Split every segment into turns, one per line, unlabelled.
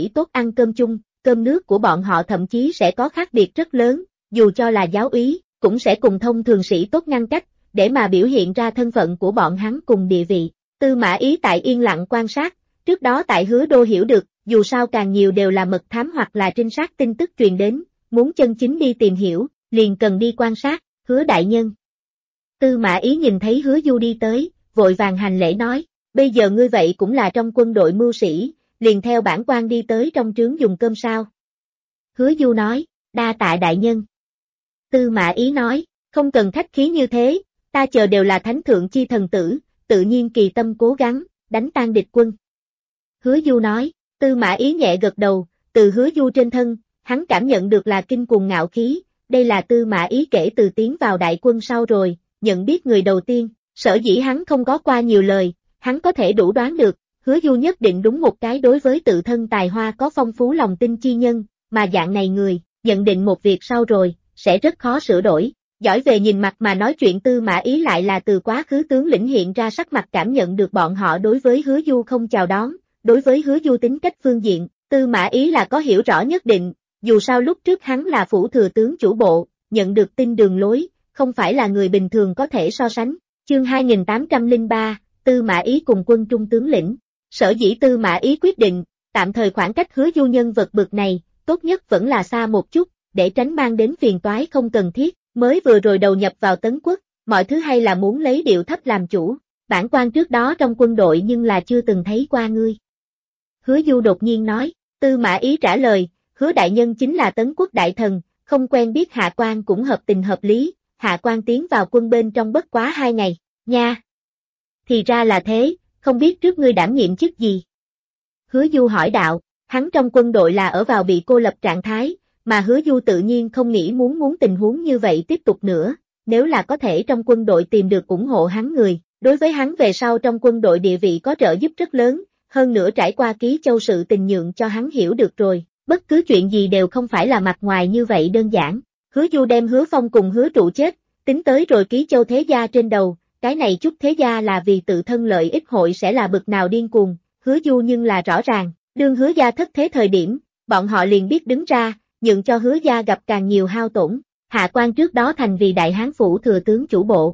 tốt ăn cơm chung, cơm nước của bọn họ thậm chí sẽ có khác biệt rất lớn, dù cho là giáo úy, cũng sẽ cùng thông thường sĩ tốt ngăn cách, để mà biểu hiện ra thân phận của bọn hắn cùng địa vị. Tư Mã Ý tại yên lặng quan sát, trước đó tại Hứa Đô hiểu được, dù sao càng nhiều đều là mật thám hoặc là trinh sát tin tức truyền đến, muốn chân chính đi tìm hiểu, liền cần đi quan sát, Hứa đại nhân. Tư Mã Ý nhìn thấy Hứa Du đi tới, vội vàng hành lễ nói, bây giờ ngươi vậy cũng là trong quân đội mưu sĩ, liền theo bản quan đi tới trong trướng dùng cơm sao? Hứa Du nói, đa tạ đại nhân. Tư Mã Ý nói, không cần khách khí như thế, ta chờ đều là thánh thượng chi thần tử, tự nhiên kỳ tâm cố gắng, đánh tan địch quân. Hứa Du nói, Tư Mã Ý nhẹ gật đầu, từ Hứa Du trên thân, hắn cảm nhận được là kinh cuồng ngạo khí, đây là Tư Mã Ý kể từ tiến vào đại quân sau rồi, nhận biết người đầu tiên, sở dĩ hắn không có qua nhiều lời, hắn có thể đủ đoán được, Hứa Du nhất định đúng một cái đối với tự thân tài hoa có phong phú lòng tin chi nhân, mà dạng này người, nhận định một việc sau rồi, sẽ rất khó sửa đổi. Giỏi về nhìn mặt mà nói chuyện Tư Mã Ý lại là từ quá khứ tướng lĩnh hiện ra sắc mặt cảm nhận được bọn họ đối với Hứa Du không chào đón, đối với Hứa Du tính cách phương diện, Tư Mã Ý là có hiểu rõ nhất định, dù sao lúc trước hắn là phủ thừa tướng chủ bộ, nhận được tin đường lối, không phải là người bình thường có thể so sánh. Chương 2803, Tư Mã Ý cùng quân trung tướng lĩnh. Sở dĩ Tư Mã Ý quyết định, tạm thời khoảng cách Hứa Du nhân vật bực này, tốt nhất vẫn là xa một chút, để tránh mang đến phiền toái không cần thiết. Mới vừa rồi đầu nhập vào Tấn Quốc, mọi thứ hay là muốn lấy điệu thấp làm chủ, bản quan trước đó trong quân đội nhưng là chưa từng thấy qua ngươi. Hứa Du đột nhiên nói, Tư Mã Ý trả lời, Hứa đại nhân chính là Tấn Quốc đại thần, không quen biết hạ quan cũng hợp tình hợp lý, hạ quan tiến vào quân bên trong bất quá 2 ngày, nha. Thì ra là thế, không biết trước ngươi đảm nhiệm chức gì? Hứa Du hỏi đạo, hắn trong quân đội là ở vào bị cô lập trạng thái, mà Hứa Du tự nhiên không nghĩ muốn tình huống như vậy tiếp tục nữa, nếu là có thể trong quân đội tìm được ủng hộ hắn người, đối với hắn về sau trong quân đội địa vị có trợ giúp rất lớn, hơn nữa trải qua Ký Châu sự tình nhượng cho hắn hiểu được rồi, bất cứ chuyện gì đều không phải là mặt ngoài như vậy đơn giản. Hứa Du đem Hứa Phong cùng Hứa Trụ chết, tính tới rồi Ký Châu thế gia trên đầu, cái này chút thế gia là vì tự thân lợi ích hội sẽ là bực nào điên cuồng, Hứa Du nhưng là rõ ràng, đương Hứa gia thất thế thời điểm, bọn họ liền biết đứng ra, nhượng cho Hứa gia gặp càng nhiều hao tổn, hạ quan trước đó thành vì đại hán phủ thừa tướng chủ bộ.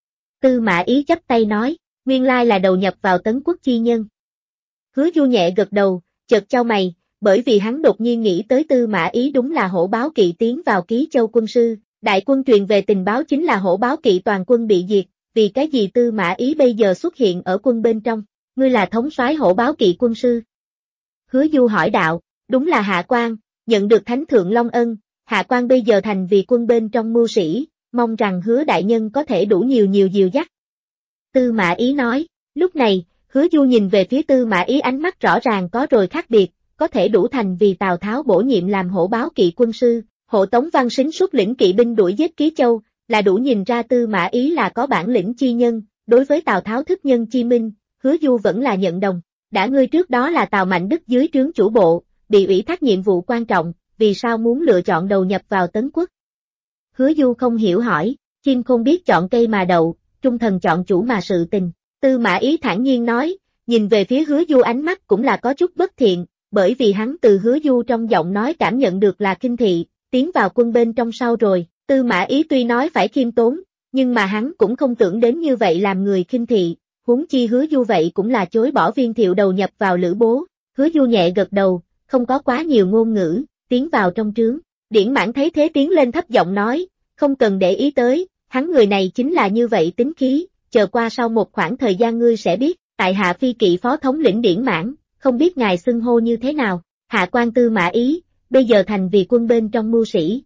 Tư Mã Ý chắp tay nói, nguyên lai là đầu nhập vào Tấn Quốc chi nhân. Hứa Du nhẹ gật đầu, chợt chau mày, bởi vì hắn đột nhiên nghĩ tới Tư Mã Ý đúng là hổ báo kỵ tiến vào Ký Châu quân sư, đại quân truyền về tình báo chính là hổ báo kỵ toàn quân bị diệt, vì cái gì Tư Mã Ý bây giờ xuất hiện ở quân bên trong, ngươi là thống soái hổ báo kỵ quân sư. Hứa Du hỏi đạo, đúng là hạ quan, nhận được Thánh Thượng Long ân, hạ quan bây giờ thành vì quân bên trong mưu sĩ, mong rằng Hứa đại nhân có thể đủ nhiều dìu dắt. Tư Mã Ý nói, lúc này, Hứa Du nhìn về phía Tư Mã Ý ánh mắt rõ ràng có rồi khác biệt, có thể đủ thành vì Tào Tháo bổ nhiệm làm hổ báo kỵ quân sư, hộ tống Văn Sính xuất lĩnh kỵ binh đuổi giết Ký Châu, là đủ nhìn ra Tư Mã Ý là có bản lĩnh chi nhân, đối với Tào Tháo thức nhân chi minh, Hứa Du vẫn là nhận đồng, đã ngươi trước đó là Tào Mạnh Đức dưới trướng chủ bộ, bị ủy thác nhiệm vụ quan trọng, vì sao muốn lựa chọn đầu nhập vào Tấn Quốc? Hứa Du không hiểu hỏi, chim không biết chọn cây mà đậu, trung thần chọn chủ mà sự tình. Tư Mã Ý thản nhiên nói, nhìn về phía Hứa Du ánh mắt cũng là có chút bất thiện, bởi vì hắn từ Hứa Du trong giọng nói cảm nhận được là khinh thị, tiến vào quân bên trong sau rồi, Tư Mã Ý tuy nói phải khiêm tốn, nhưng mà hắn cũng không tưởng đến như vậy làm người khinh thị, huống chi Hứa Du vậy cũng là chối bỏ Viên Thiệu đầu nhập vào Lữ Bố. Hứa Du nhẹ gật đầu, không có quá nhiều ngôn ngữ, tiến vào trong trướng. Điển Mãn thấy thế tiến lên thấp giọng nói, không cần để ý tới, hắn người này chính là như vậy tính khí, chờ qua sau một khoảng thời gian ngươi sẽ biết, tại hạ phi kỵ phó thống lĩnh Điển Mãn, không biết ngài xưng hô như thế nào, hạ quan Tư Mã Ý, bây giờ thành vì quân bên trong mưu sĩ.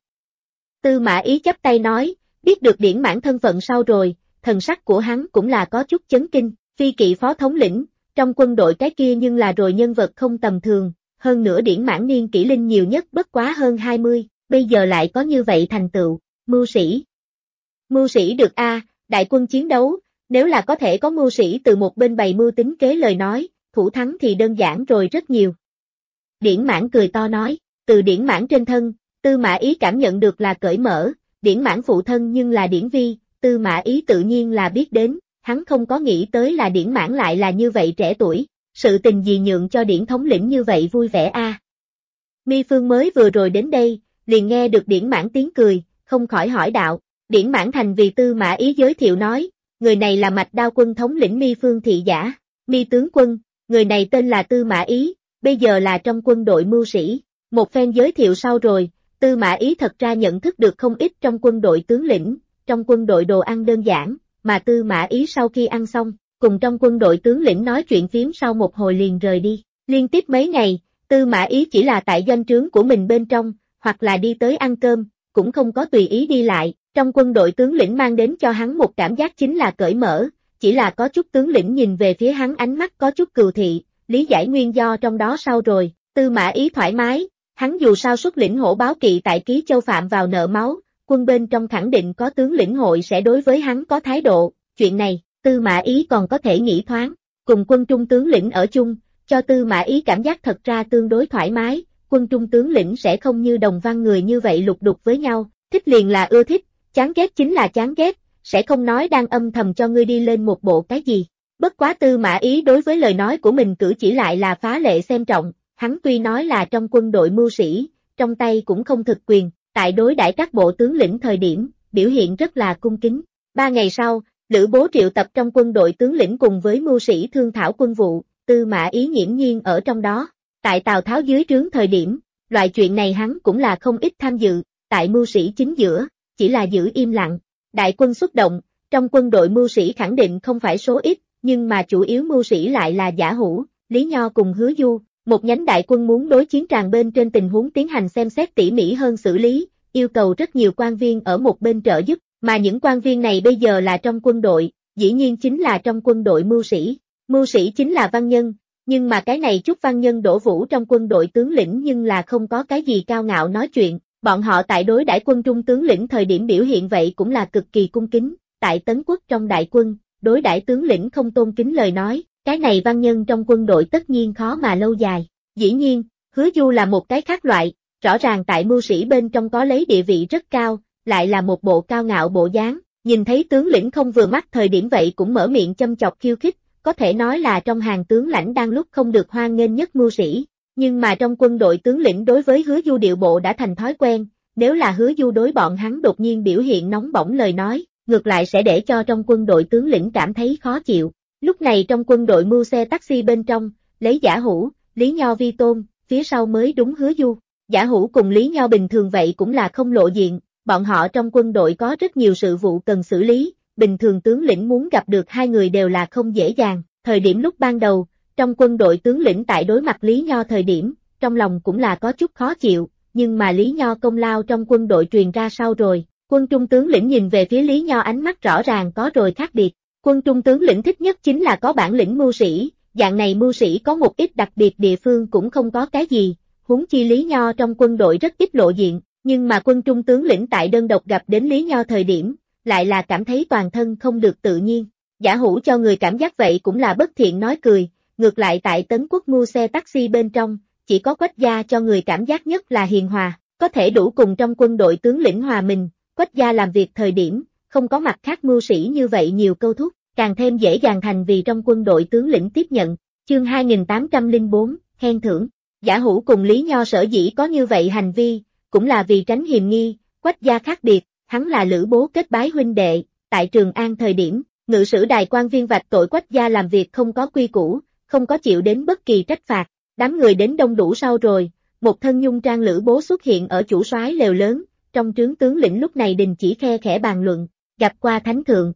Tư Mã Ý chắp tay nói, biết được Điển Mãn thân phận sau rồi, thần sắc của hắn cũng là có chút chấn kinh, phi kỵ phó thống lĩnh, trong quân đội cái kia nhưng là rồi nhân vật không tầm thường, hơn nữa Điển Mãn niên kỷ linh nhiều nhất bất quá hơn 20, bây giờ lại có như vậy thành tựu, mưu sĩ. Mưu sĩ được a, đại quân chiến đấu, nếu là có thể có mưu sĩ từ một bên bày mưu tính kế lời nói, thủ thắng thì đơn giản rồi rất nhiều. Điển Mãn cười to nói, từ Điển Mãn trên thân, Tư Mã Ý cảm nhận được là cởi mở, Điển Mãn phụ thân nhưng là Điển Vi, Tư Mã Ý tự nhiên là biết đến, hắn không có nghĩ tới là Điển Mãn lại là như vậy trẻ tuổi, sự tình gì nhượng cho Điển thống lĩnh như vậy vui vẻ a. Mi Phương mới vừa rồi đến đây, liền nghe được Điển Mãn tiếng cười, không khỏi hỏi đạo. Điển Mãn Thành vì Tư Mã Ý giới thiệu nói, người này là Mạch Đao quân thống lĩnh Mi Phương thị giả, Mi tướng quân, người này tên là Tư Mã Ý, bây giờ là trong quân đội mưu sĩ. Một phen giới thiệu sau rồi, Tư Mã Ý thật ra nhận thức được không ít trong quân đội tướng lĩnh, trong quân đội đồ ăn đơn giản, mà Tư Mã Ý sau khi ăn xong, cùng trong quân đội tướng lĩnh nói chuyện phiếm sau một hồi liền rời đi. Liên tiếp mấy ngày, Tư Mã Ý chỉ là tại doanh trướng của mình bên trong, hoặc là đi tới ăn cơm, cũng không có tùy ý đi lại. Trong quân đội tướng lĩnh mang đến cho hắn một cảm giác chính là cởi mở, chỉ là có chút tướng lĩnh nhìn về phía hắn ánh mắt có chút cừu thị, lý giải nguyên do trong đó sau rồi, Tư Mã Ý thoải mái, hắn dù sao xuất lĩnh hổ báo kỵ tại Ký Châu phạm vào nợ máu, quân bên trong khẳng định có tướng lĩnh hội sẽ đối với hắn có thái độ, chuyện này, Tư Mã Ý còn có thể nghĩ thoáng, cùng quân trung tướng lĩnh ở chung, cho Tư Mã Ý cảm giác thật ra tương đối thoải mái, quân trung tướng lĩnh sẽ không như đồng văn người như vậy lục đục với nhau, thích liền là ưa thích, chán ghét chính là chán ghét, sẽ không nói đang âm thầm cho ngươi đi lên một bộ cái gì. Bất quá Tư Mã Ý đối với lời nói của mình cử chỉ lại là phá lệ xem trọng, hắn tuy nói là trong quân đội mưu sĩ, trong tay cũng không thực quyền, tại đối đãi các bộ tướng lĩnh thời điểm, biểu hiện rất là cung kính. 3 ngày sau, Lữ Bố triệu tập trong quân đội tướng lĩnh cùng với mưu sĩ thương thảo quân vụ, Tư Mã Ý nghiễm nhiên ở trong đó. Tại Tào Tháo dưới trướng thời điểm, loại chuyện này hắn cũng là không ít tham dự, tại mưu sĩ chính giữa, chỉ là giữ im lặng. Đại quân xuất động, trong quân đội mưu sĩ khẳng định không phải số ít, nhưng mà chủ yếu mưu sĩ lại là Giả Hữu, Lý Nho cùng Hứa Du. Một nhánh đại quân muốn đối chiến tràng bên trên tình huống tiến hành xem xét tỉ mỉ hơn xử lý, yêu cầu rất nhiều quan viên ở một bên trợ giúp, mà những quan viên này bây giờ là trong quân đội, dĩ nhiên chính là trong quân đội mưu sĩ. Mưu sĩ chính là văn nhân, nhưng mà cái này chút văn nhân đổ vũ trong quân đội tướng lĩnh nhưng là không có cái gì cao ngạo nói chuyện, bọn họ tại đối đãi quân trung tướng lĩnh thời điểm biểu hiện vậy cũng là cực kỳ cung kính, tại Tấn Quốc trong đại quân, đối đãi tướng lĩnh không tôn kính lời nói. Cái này văn nhân trong quân đội tất nhiên khó mà lâu dài. Dĩ nhiên, Hứa Du là một cái khác loại, rõ ràng tại mưu sĩ bên trong có lấy địa vị rất cao, lại là một bộ cao ngạo bộ dáng, nhìn thấy tướng lĩnh không vừa mắt thời điểm vậy cũng mở miệng châm chọc khiêu khích, có thể nói là trong hàng tướng lãnh đang lúc không được hoan nghênh nhất mưu sĩ. Nhưng mà trong quân đội tướng lĩnh đối với Hứa Du điệu bộ đã thành thói quen, nếu là Hứa Du đối bọn hắn đột nhiên biểu hiện nóng bỏng lời nói, ngược lại sẽ để cho trong quân đội tướng lĩnh cảm thấy khó chịu. Lúc này trong quân đội mưu xe taxi bên trong, lấy Giả Hữu, Lý Nho vi tôn, phía sau mới đúng Hứa Du. Giả Hữu cùng Lý Nho bình thường vậy cũng là không lộ diện, bọn họ trong quân đội có rất nhiều sự vụ cần xử lý, bình thường tướng lĩnh muốn gặp được hai người đều là không dễ dàng. Thời điểm lúc ban đầu, trong quân đội tướng lĩnh tại đối mặt Lý Nho thời điểm, trong lòng cũng là có chút khó chịu, nhưng mà Lý Nho công lao trong quân đội truyền ra sau rồi, quân trung tướng lĩnh nhìn về phía Lý Nho ánh mắt rõ ràng có rồi khác biệt. Quân trung tướng lĩnh thích nhất chính là có bản lĩnh mưu sĩ, dạng này mưu sĩ có một ít đặc biệt địa phương cũng không có cái gì, huống chi Lý Nho trong quân đội rất ít lộ diện, nhưng mà quân trung tướng lĩnh tại đơn độc gặp đến Lý Nho thời điểm, lại là cảm thấy toàn thân không được tự nhiên. Giả Hữu cho người cảm giác vậy cũng là bất thiện nói cười, ngược lại tại Tấn Quốc mưu xe taxi bên trong, chỉ có Quách Gia cho người cảm giác nhất là hiền hòa, có thể đủ cùng trong quân đội tướng lĩnh hòa mình, Quách Gia làm việc thời điểm, không có mặt khác mưu sĩ như vậy nhiều câu thúc, càng thêm dễ dàng thành vì trong quân đội tướng lĩnh tiếp nhận. Chương 2804, khen thưởng. Giả Hữu cùng Lý Nho sở dĩ có như vậy hành vi, cũng là vì tránh hiềm nghi, Quách Gia khác biệt, hắn là Lữ Bố kết bái huynh đệ, tại Trường An thời điểm, ngự sử đài quan viên vạch tội Quách Gia làm việc không có quy củ, không có chịu đến bất kỳ trách phạt, đám người đến đông đủ sau rồi, một thân nhung trang Lữ Bố xuất hiện ở chủ soái lều lớn, trong trướng tướng lĩnh lúc này đình chỉ khe khẽ bàn luận, gặp qua thánh thượng.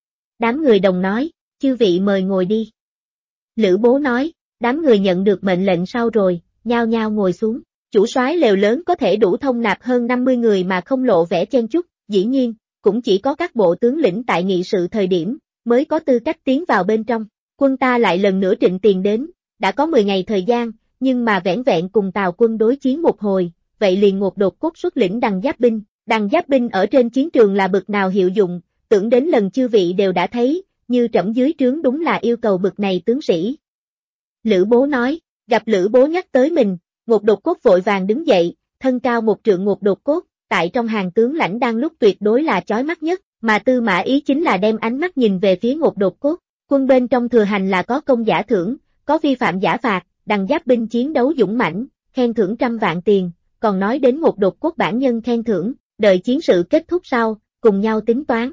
Đám người đồng nói, chư vị mời ngồi đi. Lữ Bố nói, đám người nhận được mệnh lệnh sau rồi, nhao nhao ngồi xuống. Chủ soái lều lớn có thể đủ thông nạp hơn 50 người mà không lộ vẻ chen chúc, dĩ nhiên, cũng chỉ có các bộ tướng lĩnh tại nghị sự thời điểm, mới có tư cách tiến vào bên trong. Quân ta lại lần nữa trịnh tiền đến, đã có 10 ngày thời gian, nhưng mà vẻn vẹn cùng Tào quân đối chiến một hồi, vậy liền ngột đột cốt xuất lĩnh Đằng Giáp binh. Đằng Giáp binh ở trên chiến trường là bực nào hiệu dụng, tưởng đến lần chư vị đều đã thấy, như trẫm dưới trướng đúng là yêu cầu bực này tướng sĩ. Lữ Bố nói, gặp Lữ Bố nhắc tới mình, Ngột Đột Cốt vội vàng đứng dậy, thân cao một trượng Ngột Đột Cốt, tại trong hàng tướng lãnh đang lúc tuyệt đối là chói mắt nhất, mà Tư Mã Ý chính là đem ánh mắt nhìn về phía Ngột Đột Cốt. Quân bên trong thừa hành là có công giả thưởng, có vi phạm giả phạt, Đằng Giáp binh chiến đấu dũng mãnh, khen thưởng 100 vạn tiền, còn nói đến một đột cốt bản nhân khen thưởng, đợi chiến sự kết thúc sau, cùng nhau tính toán.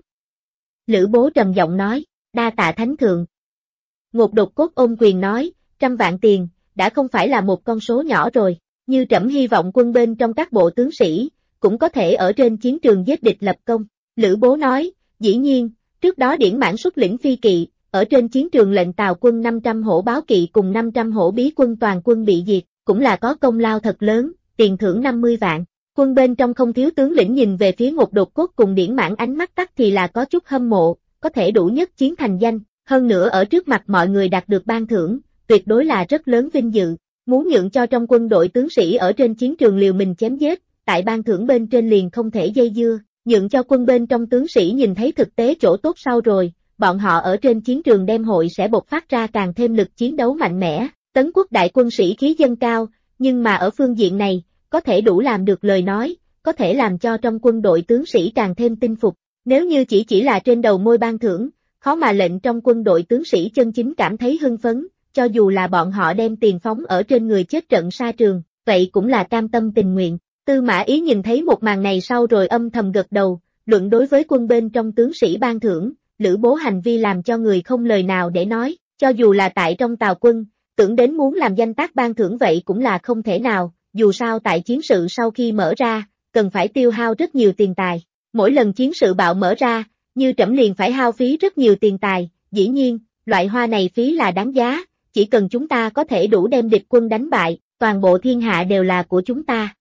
Lữ Bố trầm giọng nói, đa tạ thánh thượng. Ngột đột cốt ôm quyền nói, 100 vạn tiền, đã không phải là một con số nhỏ rồi, như trẫm hy vọng quân bên trong các bộ tướng sĩ, cũng có thể ở trên chiến trường giết địch lập công. Lữ Bố nói, dĩ nhiên, trước đó Điển Mãn xuất lĩnh phi kỵ, ở trên chiến trường lệnh Tào quân 500 hổ báo kỵ cùng 500 hổ bí quân toàn quân bị diệt, cũng là có công lao thật lớn, tiền thưởng 50 vạn. Quân bên trong không thiếu tướng lĩnh nhìn về phía Ngột đột cốt cùng Điển Mãn ánh mắt tắt thì là có chút hâm mộ, có thể đủ nhất chiến thành danh, hơn nữa ở trước mặt mọi người đạt được ban thưởng, tuyệt đối là rất lớn vinh dự. Muốn nhượng cho trong quân đội tướng sĩ ở trên chiến trường liều mình chém giết, tại ban thưởng bên trên liền không thể dây dưa, nhượng cho quân bên trong tướng sĩ nhìn thấy thực tế chỗ tốt sau rồi, bọn họ ở trên chiến trường đem hội sẽ bộc phát ra càng thêm lực chiến đấu mạnh mẽ, Tấn quốc đại quân sĩ khí dâng cao, nhưng mà ở phương diện này, có thể đủ làm được lời nói, có thể làm cho trong quân đội tướng sĩ càng thêm tin phục, nếu như chỉ là trên đầu môi ban thưởng, khó mà lệnh trong quân đội tướng sĩ chân chính cảm thấy hưng phấn, cho dù là bọn họ đem tiền phóng ở trên người chết trận sa trường, vậy cũng là cam tâm tình nguyện. Tư Mã Ý nhìn thấy một màn này sau rồi âm thầm gật đầu, luận đối với quân bên trong tướng sĩ ban thưởng, Lữ Bố hành vi làm cho người không lời nào để nói, cho dù là tại trong Tào quân, tưởng đến muốn làm danh tác ban thưởng vậy cũng là không thể nào, dù sao tại chiến sự sau khi mở ra, cần phải tiêu hao rất nhiều tiền tài. Mỗi lần chiến sự bạo mở ra, như trẫm liền phải hao phí rất nhiều tiền tài, dĩ nhiên, loại hoa này phí là đáng giá, chỉ cần chúng ta có thể đủ đem địch quân đánh bại, toàn bộ thiên hạ đều là của chúng ta.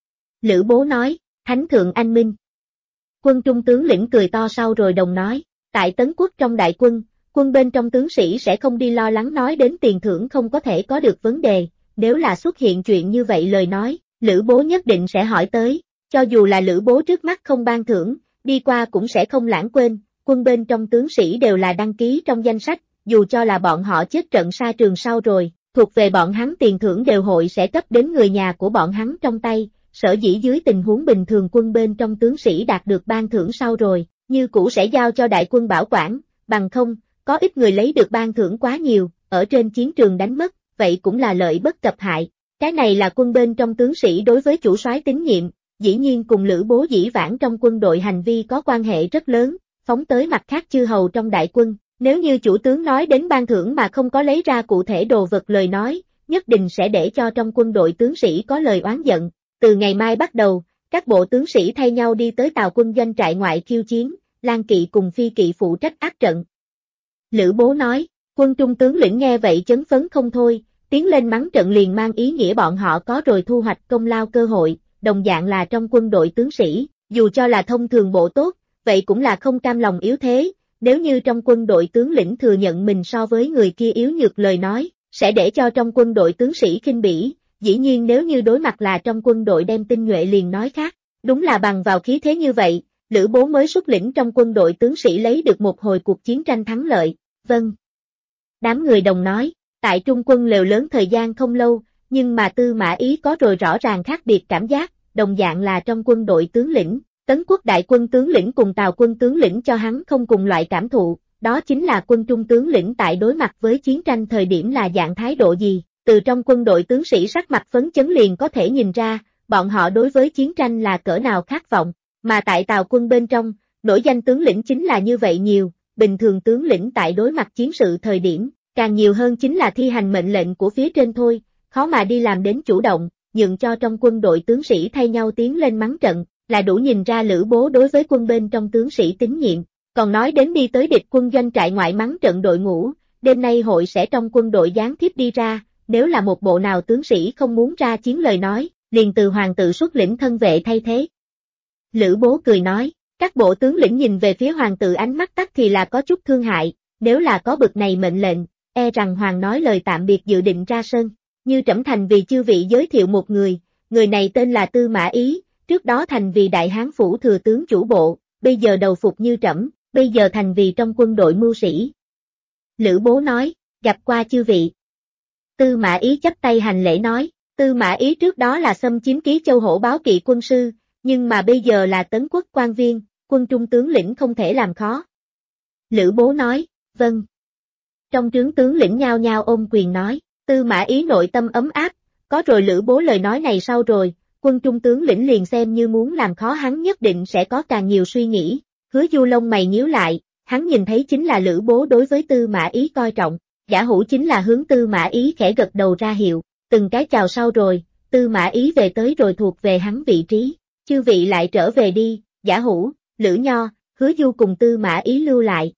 Lữ Bố nói, Thánh thượng anh minh. Quân trung tướng lĩnh cười to sau rồi đồng nói, tại Tấn quốc trong đại quân, quân bên trong tướng sĩ sẽ không đi lo lắng nói đến tiền thưởng không có thể có được vấn đề, nếu là xuất hiện chuyện như vậy lời nói, Lữ Bố nhất định sẽ hỏi tới, cho dù là Lữ Bố trước mắt không ban thưởng, đi qua cũng sẽ không lãng quên, quân bên trong tướng sĩ đều là đăng ký trong danh sách, dù cho là bọn họ chết trận sa trường sau rồi, thuộc về bọn hắn tiền thưởng đều hội sẽ cấp đến người nhà của bọn hắn trong tay, sở dĩ dưới tình huống bình thường quân bên trong tướng sĩ đạt được ban thưởng sau rồi, như cũ sẽ giao cho đại quân bảo quản, bằng không, có ít người lấy được ban thưởng quá nhiều, ở trên chiến trường đánh mất, vậy cũng là lợi bất cập hại. Cái này là quân bên trong tướng sĩ đối với chủ soái tín nhiệm, dĩ nhiên cùng Lữ Bố dĩ vãng trong quân đội hành vi có quan hệ rất lớn, phóng tới mặt khác chư hầu trong đại quân. Nếu như chủ tướng nói đến ban thưởng mà không có lấy ra cụ thể đồ vật lời nói, nhất định sẽ để cho trong quân đội tướng sĩ có lời oán giận. Từ ngày mai bắt đầu, các bộ tướng sĩ thay nhau đi tới Tào quân doanh trại ngoại khiêu chiến, Lang kỵ cùng phi kỵ phụ trách áp trận. Lữ Bố nói, quân trung tướng lĩnh nghe vậy chấn phấn không thôi, tiến lên mắng trận liền mang ý nghĩa bọn họ có rồi thu hoạch công lao cơ hội, đồng dạng là trong quân đội tướng sĩ, dù cho là thông thường bộ tốt, vậy cũng là không cam lòng yếu thế. Nếu như trong quân đội tướng lĩnh thừa nhận mình so với người kia yếu nhược lời nói, sẽ để cho trong quân đội tướng sĩ khinh bỉ, dĩ nhiên nếu như đối mặt là trong quân đội đem tinh nhuệ liền nói khác, đúng là bằng vào khí thế như vậy, Lữ Bố mới xuất lĩnh trong quân đội tướng sĩ lấy được một hồi cuộc chiến tranh thắng lợi, vâng. Đám người đồng nói, tại trung quân lều lớn thời gian không lâu, nhưng mà Tư Mã Ý có rồi rõ ràng khác biệt cảm giác, đồng dạng là trong quân đội tướng lĩnh. Tấn quốc đại quân tướng lĩnh cùng Tào quân tướng lĩnh cho hắn không cùng loại cảm thụ, đó chính là quân trung tướng lĩnh tại đối mặt với chiến tranh thời điểm là dạng thái độ gì, từ trong quân đội tướng sĩ sắc mặt phấn chấn liền có thể nhìn ra, bọn họ đối với chiến tranh là cỡ nào khát vọng, mà tại Tào quân bên trong, nổi danh tướng lĩnh chính là như vậy nhiều, bình thường tướng lĩnh tại đối mặt chiến sự thời điểm, càng nhiều hơn chính là thi hành mệnh lệnh của phía trên thôi, khó mà đi làm đến chủ động, nhượng cho trong quân đội tướng sĩ thay nhau tiến lên mắng trận. Là đủ nhìn ra Lữ Bố đối với quân bên trong tướng sĩ tín nhiệm, còn nói đến đi tới địch quân doanh trại ngoại mắng trận đội ngũ, đêm nay hội sẽ trong quân đội gián tiếp đi ra, nếu là một bộ nào tướng sĩ không muốn ra chiến lời nói, liền từ hoàng tự xuất lĩnh thân vệ thay thế. Lữ Bố cười nói, các bộ tướng lĩnh nhìn về phía hoàng tự ánh mắt tắt thì là có chút thương hại, nếu là có bực này mệnh lệnh, e rằng hoàng nói lời tạm biệt dự định ra sân, như trẫm thành vì chư vị giới thiệu một người này tên là Tư Mã Ý. Trước đó thành vì Đại Hán phủ thừa tướng chủ bộ, bây giờ đầu phục như trẫm, bây giờ thành vì trong quân đội mưu sĩ. Lữ Bố nói, gặp qua chư vị. Tư Mã Ý chắp tay hành lễ nói, Tư Mã Ý trước đó là xâm chiếm Ký Châu hổ báo kỵ quân sư, nhưng mà bây giờ là Tấn quốc quan viên, quân trung tướng lĩnh không thể làm khó. Lữ Bố nói, vâng. Trong trướng tướng lĩnh nhao nhao ôm quyền nói, Tư Mã Ý nội tâm ấm áp, Có rồi Lữ Bố lời nói này sau rồi, Quân trung tướng lĩnh liền xem như muốn làm khó hắn nhất định sẽ có càng nhiều suy nghĩ. Hứa Du lông mày nhíu lại, hắn nhìn thấy chính là Lữ Bố đối với Tư Mã Ý coi trọng, Giả Hữu chính là hướng Tư Mã Ý khẽ gật đầu ra hiệu, từng cái chào sau rồi, Tư Mã Ý về tới rồi thuộc về hắn vị trí, chư vị lại trở về đi, Giả Hữu, Lữ Nho, Hứa Du cùng Tư Mã Ý lưu lại.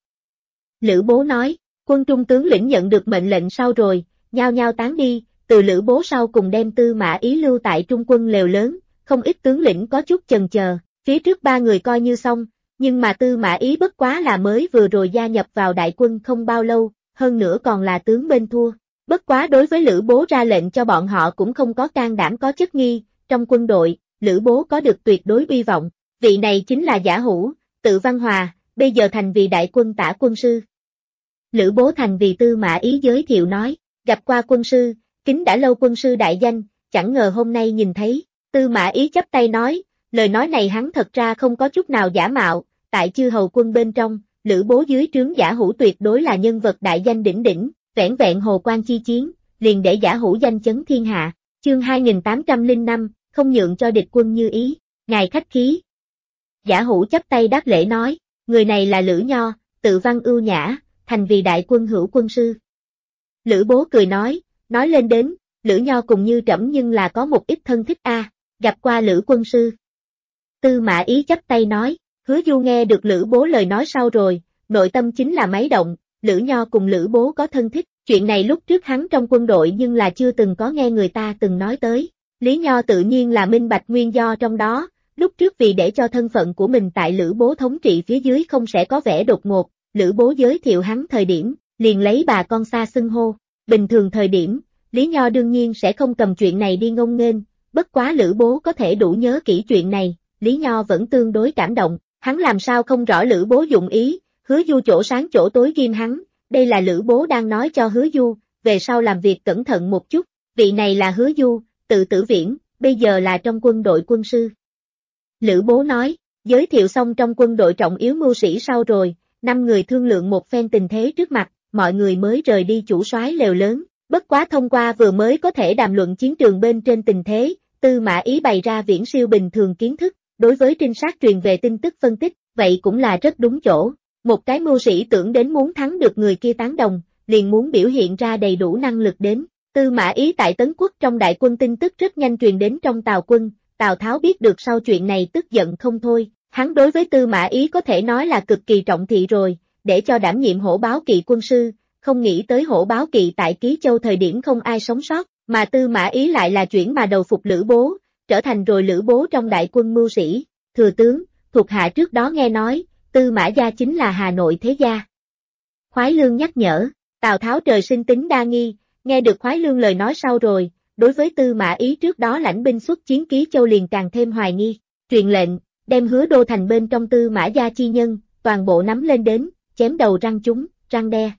Lữ Bố nói, Quân trung tướng lĩnh nhận được mệnh lệnh sau rồi, nhao nhao tán đi, từ Lữ Bố sau cùng đem Tư Mã Ý lưu tại trung quân lều lớn, không ít tướng lĩnh có chút chần chờ, phía trước ba người coi như xong, nhưng mà Tư Mã Ý bất quá là mới vừa rồi gia nhập vào đại quân không bao lâu, hơn nữa còn là tướng bên thua. Bất quá đối với Lữ Bố ra lệnh cho bọn họ cũng không có can đảm có chất nghi, trong quân đội, Lữ Bố có được tuyệt đối uy vọng, vị này chính là Giả Hữu, Tự Văn Hòa, bây giờ thành vì đại quân tả quân sư. Lữ Bố thành vì Tư Mã Ý giới thiệu nói, gặp qua quân sư, kính đã lâu quân sư đại danh, chẳng ngờ hôm nay nhìn thấy, Tư Mã Ý chắp tay nói, lời nói này hắn thật ra không có chút nào giả mạo, tại chư hầu quân bên trong, Lữ Bố dưới trướng Giả Hữu tuyệt đối là nhân vật đại danh đỉnh đỉnh, vẻn vẹn hồ quan chi chiến, liền để Giả Hữu danh chấn thiên hạ, chương 2805, không nhượng cho địch quân như ý, ngài khách khí. Giả Hữu chắp tay đáp lễ nói, người này là Lữ Nho, tự văn ưu nhã, thành vì đại quân hữu quân sư. Lữ Bố cười nói lên đến, Lữ Nho cùng như trẫm nhưng là có một ít thân thích a, gặp qua Lữ quân sư. Tư Mã Ý chắp tay nói, Hứa Du nghe được Lữ Bố lời nói sau rồi, nội tâm chính là máy động, Lữ Nho cùng Lữ Bố có thân thích, chuyện này lúc trước hắn trong quân đội nhưng là chưa từng có nghe người ta từng nói tới. Lý Nho tự nhiên là minh bạch nguyên do trong đó, lúc trước vì để cho thân phận của mình tại Lữ Bố thống trị phía dưới không sẽ có vẻ đột ngột, Lữ Bố giới thiệu hắn thời điểm, liền lấy bà con xa xưng hô, bình thường thời điểm, Lý Nho đương nhiên sẽ không cầm chuyện này đi ngông nghênh, bất quá Lữ Bố có thể đủ nhớ kỹ chuyện này, Lý Nho vẫn tương đối cảm động, hắn làm sao không rõ Lữ Bố dụng ý, Hứa Du chỗ sáng chỗ tối ghim hắn, đây là Lữ Bố đang nói cho Hứa Du, về sau làm việc cẩn thận một chút, vị này là Hứa Du, Tự Tử Viễn, bây giờ là trong quân đội quân sư. Lữ Bố nói, giới thiệu xong trong quân đội trọng yếu mưu sĩ sau rồi, 5 người thương lượng một phen tình thế trước mặt, mọi người mới rời đi chủ soái lều lớn, bất quá thông qua vừa mới có thể đàm luận chiến trường bên trên tình thế, Tư Mã Ý bày ra viễn siêu bình thường kiến thức, đối với trinh sát truyền về tin tức phân tích, vậy cũng là rất đúng chỗ. Một cái mưu sĩ tưởng đến muốn thắng được người kia tán đồng, liền muốn biểu hiện ra đầy đủ năng lực đến. Tư Mã Ý tại Tấn Quốc trong đại quân tin tức rất nhanh truyền đến trong Tào quân, Tào Tháo biết được sau chuyện này tức giận không thôi, hắn đối với Tư Mã Ý có thể nói là cực kỳ trọng thị rồi, để cho đảm nhiệm Hổ Báo Kỵ quân sư, không nghĩ tới Hổ Báo Kỵ tại Ký Châu thời điểm không ai sống sót, mà Tư Mã Ý lại là chuyển mà đầu phục Lữ Bố, trở thành rồi Lữ Bố trong đại quân mưu sĩ, thừa tướng, thuộc hạ trước đó nghe nói, Tư Mã gia chính là Hà Nội thế gia. Khoái Lương nhắc nhở, Tào Tháo trời sinh tính đa nghi, nghe được Khoái Lương lời nói sau rồi, đối với Tư Mã Ý trước đó lãnh binh xuất chiến Ký Châu liền càng thêm hoài nghi, truyền lệnh, đem Hứa Đô thành bên trong Tư Mã gia chi nhân, toàn bộ nắm lên đến, chém đầu răng chúng, răng đe.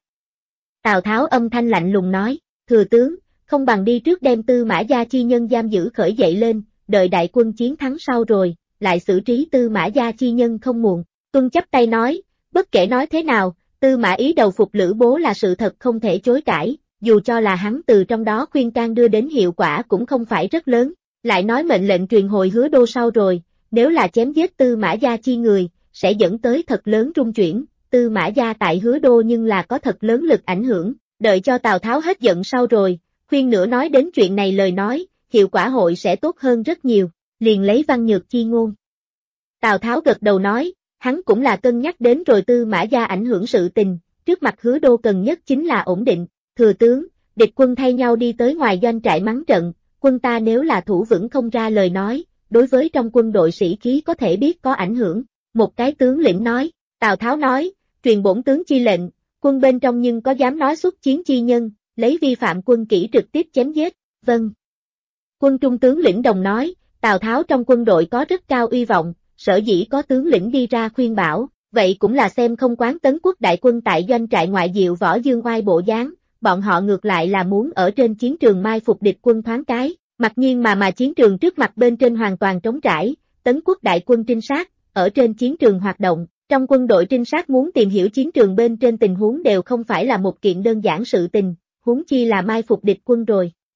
Tào Tháo âm thanh lạnh lùng nói, thừa tướng, không bằng đi trước đem Tư Mã gia chi nhân giam giữ khởi dậy lên, đợi đại quân chiến thắng sau rồi, lại xử trí Tư Mã gia chi nhân không muộn. Tuân chắp tay nói, bất kể nói thế nào, Tư Mã Ý đầu phục Lữ Bố là sự thật không thể chối cãi, dù cho là hắn từ trong đó khuyên can đưa đến hiệu quả cũng không phải rất lớn, lại nói mệnh lệnh truyền hồi Hứa Đô sau rồi, nếu là chém giết Tư Mã gia chi người, sẽ dẫn tới thật lớn rung chuyển, Tư Mã gia tại Hứa Đô nhưng là có thật lớn lực ảnh hưởng, đợi cho Tào Tháo hết giận sau rồi, khuyên nữa nói đến chuyện này lời nói, hiệu quả hội sẽ tốt hơn rất nhiều, liền lấy văn nhược chi ngôn. Tào Tháo gật đầu nói, hắn cũng là cân nhắc đến rồi Tư Mã gia ảnh hưởng sự tình, trước mặt Hứa Đô cần nhất chính là ổn định, thừa tướng, địch quân thay nhau đi tới ngoài doanh trại mắng trận, quân ta nếu là thủ vững không ra lời nói, đối với trong quân đội sĩ khí có thể biết có ảnh hưởng, một cái tướng lĩnh nói, Tào Tháo nói, truyền bổn tướng chi lệnh, quân bên trong nhưng có dám nói xuất chiến chi nhân, lấy vi phạm quân kỷ trực tiếp chém giết, vâng. Quân trung tướng lĩnh đồng nói, Tào Tháo trong quân đội có rất cao uy vọng, sở dĩ có tướng lĩnh đi ra khuyên bảo, vậy cũng là xem không quán Tấn Quốc đại quân tại doanh trại ngoại diệu võ dương oai bộ dáng, bọn họ ngược lại là muốn ở trên chiến trường mai phục địch quân thoáng cái, mặc nhiên mà chiến trường trước mặt bên trên hoàn toàn trống trải, Tấn Quốc đại quân trinh sát, ở trên chiến trường hoạt động, trong quân đội trinh sát muốn tìm hiểu chiến trường bên trên tình huống đều không phải là một kiện đơn giản sự tình, huống chi là mai phục địch quân rồi.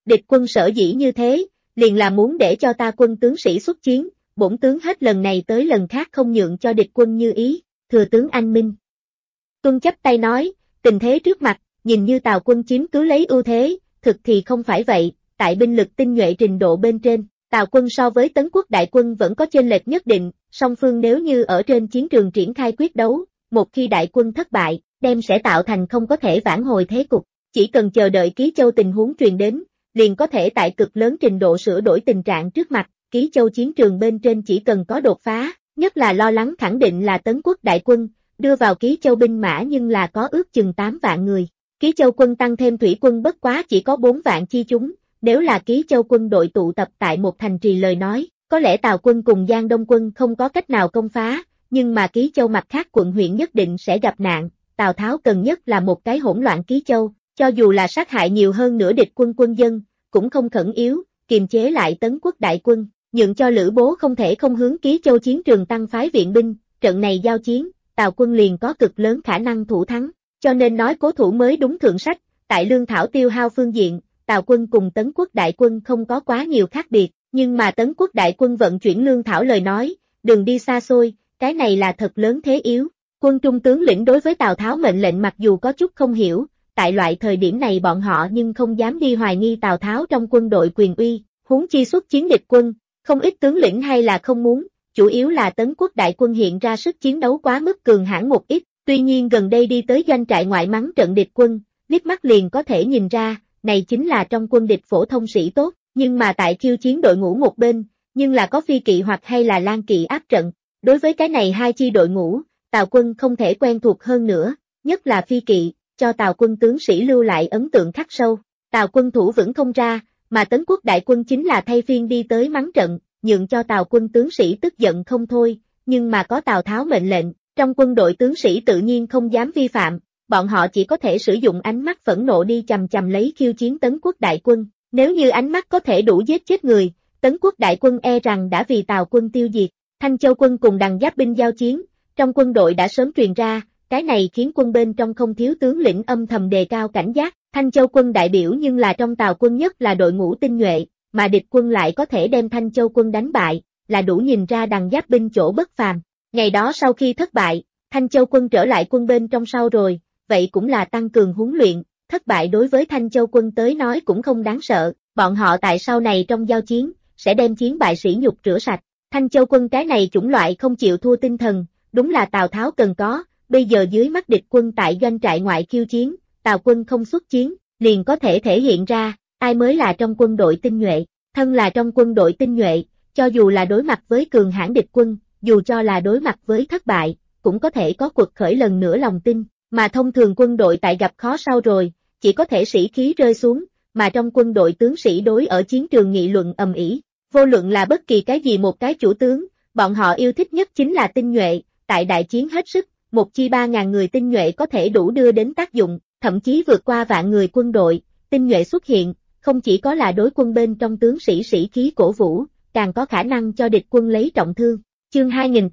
Địch quân sở dĩ như thế, liền là muốn để cho ta quân tướng sĩ xuất chiến, bổn tướng hết lần này tới lần khác không nhượng cho địch quân như ý, thừa tướng anh minh. Tuân chắp tay nói, tình thế trước mặt, nhìn như Tào quân chiếm cứ lấy ưu thế, thực thì không phải vậy, tại binh lực tinh nhuệ trình độ bên trên, Tào quân so với Tấn quốc đại quân vẫn có chênh lệch nhất định, song phương nếu như ở trên chiến trường triển khai quyết đấu, một khi đại quân thất bại, đem sẽ tạo thành không có thể vãn hồi thế cục, chỉ cần chờ đợi Ký Châu tình huống truyền đến, liền có thể tại cực lớn trình độ sửa đổi tình trạng trước mặt, Ký Châu chiến trường bên trên chỉ cần có đột phá, nhất là lo lắng khẳng định là Tấn quốc đại quân, đưa vào Ký Châu binh mã nhưng là có ước chừng 8 vạn người. Ký Châu quân tăng thêm thủy quân bất quá chỉ có 4 vạn chi chúng, nếu là Ký Châu quân đội tụ tập tại một thành trì lời nói, có lẽ Tào quân cùng Giang Đông quân không có cách nào công phá, nhưng mà Ký Châu mặt khác quận huyện nhất định sẽ gặp nạn, Tào Tháo cần nhất là một cái hỗn loạn Ký Châu, cho dù là sát hại nhiều hơn nữa địch quân quân dân, cũng không khẩn yếu, kiềm chế lại Tấn quốc đại quân, nhượng cho Lữ Bố không thể không hướng Ký Châu chiến trường tăng phái viện binh, trận này giao chiến, Tào quân liền có cực lớn khả năng thủ thắng, cho nên nói cố thủ mới đúng thượng sách, tại lương thảo tiêu hao phương diện, Tào quân cùng Tấn quốc đại quân không có quá nhiều khác biệt, nhưng mà Tấn quốc đại quân vận chuyển lương thảo lời nói, đừng đi xa xôi, cái này là thật lớn thế yếu. Quân trung tướng lĩnh đối với Tào Tháo mệnh lệnh mặc dù có chút không hiểu, tại loại thời điểm này bọn họ nhưng không dám đi hoài nghi Tào Tháo trong quân đội quyền uy, huống chi xuất chiến địch quân, không ít tướng lĩnh hay là không muốn, chủ yếu là Tấn quốc đại quân hiện ra sức chiến đấu quá mức cường hãn một ít, tuy nhiên gần đây đi tới doanh trại ngoại mắng trận địch quân, liếc mắt liền có thể nhìn ra, này chính là trong quân địch phổ thông sĩ tốt, nhưng mà tại khiêu chiến đội ngũ một bên, nhưng là có phi kỵ hoặc hay là lang kỵ áp trận, đối với cái này hai chi đội ngũ, Tào quân không thể quen thuộc hơn nữa, nhất là phi kỵ, cho Tào quân tướng sĩ lưu lại ấn tượng khắc sâu, Tào quân thủ vững không ra, mà Tấn quốc đại quân chính là thay phiên đi tới mắng trận, nhượng cho Tào quân tướng sĩ tức giận không thôi, nhưng mà có Tào Tháo mệnh lệnh, trong quân đội tướng sĩ tự nhiên không dám vi phạm, bọn họ chỉ có thể sử dụng ánh mắt phẫn nộ đi chầm chầm lấy khiêu chiến Tấn quốc đại quân, nếu như ánh mắt có thể đủ giết chết người, Tấn quốc đại quân e rằng đã vì Tào quân tiêu diệt, Thanh Châu quân cùng Đằng Giáp binh giao chiến, trong quân đội đã sớm truyền ra, cái này khiến quân bên trong không thiếu tướng lĩnh âm thầm đề cao cảnh giác, Thanh Châu quân đại biểu nhưng là trong Tào quân nhất là đội ngũ tinh nhuệ, mà địch quân lại có thể đem Thanh Châu quân đánh bại, là đủ nhìn ra Đằng Giáp binh chỗ bất phàm. Ngày đó sau khi thất bại, Thanh Châu quân trở lại quân bên trong sau rồi, vậy cũng là tăng cường huấn luyện, thất bại đối với Thanh Châu quân tới nói cũng không đáng sợ, bọn họ tại sau này trong giao chiến, sẽ đem chiến bại sỉ nhục rửa sạch. Thanh Châu quân cái này chủng loại không chịu thua tinh thần, đúng là Tào Tháo cần có, bây giờ dưới mắt địch quân tại doanh trại ngoại khiêu chiến, Tào quân không xuất chiến, liền có thể thể hiện ra, ai mới là trong quân đội tinh nhuệ, thân là trong quân đội tinh nhuệ, cho dù là đối mặt với cường hãn địch quân, dù cho là đối mặt với thất bại, cũng có thể có quật khởi lần nữa lòng tin, mà thông thường quân đội tại gặp khó sau rồi, chỉ có thể sĩ khí rơi xuống, mà trong quân đội tướng sĩ đối ở chiến trường nghị luận ầm ĩ, vô luận là bất kỳ cái gì một cái chủ tướng, bọn họ yêu thích nhất chính là tinh nhuệ, tại đại chiến hết sức, một chi 3.000 người tinh nhuệ có thể đủ đưa đến tác dụng, thậm chí vượt qua vạn người quân đội, tinh nhuệ xuất hiện, không chỉ có là đối quân bên trong tướng sĩ sĩ khí cổ vũ, càng có khả năng cho địch quân lấy trọng thương. Chương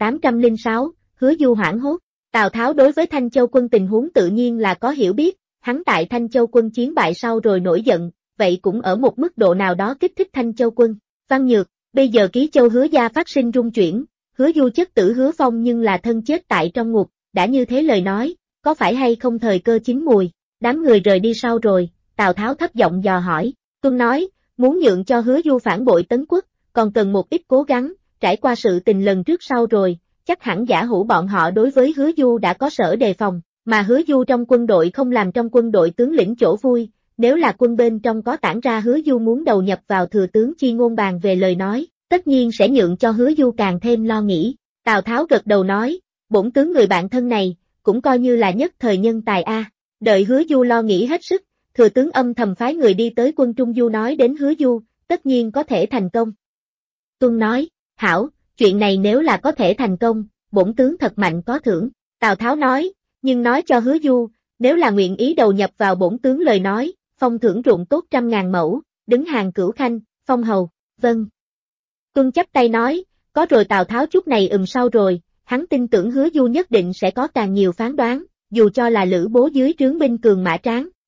2806, Hứa Du hoảng hốt. Tào Tháo đối với Thanh Châu quân tình huống tự nhiên là có hiểu biết, hắn tại Thanh Châu quân chiến bại sau rồi nổi giận, vậy cũng ở một mức độ nào đó kích thích Thanh Châu quân. Văn Nhược, bây giờ Ký Châu Hứa gia phát sinh rung chuyển, Hứa Du chất tử Hứa Phong nhưng là thân chết tại trong ngục, đã như thế lời nói, có phải hay không thời cơ chín mùi, đám người rời đi sau rồi, Tào Tháo thấp giọng dò hỏi, Tuân nói, muốn nhượng cho Hứa Du phản bội Tấn quốc, còn cần một ít cố gắng, trải qua sự tình lần trước sau rồi, chắc hẳn giả hữu bọn họ đối với Hứa Du đã có sở đề phòng, mà Hứa Du trong quân đội không làm trong quân đội tướng lĩnh chỗ vui, nếu là quân bên trong có tản ra Hứa Du muốn đầu nhập vào thừa tướng chi ngôn bàn về lời nói, tất nhiên sẽ nhượng cho Hứa Du càng thêm lo nghĩ. Tào Tháo gật đầu nói, bổn tướng người bạn thân này, cũng coi như là nhất thời nhân tài a. Đợi Hứa Du lo nghĩ hết sức, thừa tướng âm thầm phái người đi tới quân Trung Du nói đến Hứa Du, tất nhiên có thể thành công. Tuân nói, hảo, chuyện này nếu là có thể thành công, bổn tướng thật mạnh có thưởng. Tào Tháo nói, nhưng nói cho Hứa Du, nếu là nguyện ý đầu nhập vào bổn tướng lời nói, phong thưởng ruộng tốt 100.000 mẫu, đứng hàng cửu khanh, phong hầu, vâng. Tuân chắp tay nói, có rồi. Tào Tháo chút này sau rồi, hắn tin tưởng Hứa Du nhất định sẽ có càng nhiều phán đoán, dù cho là Lữ Bố dưới trướng binh cường mã tráng,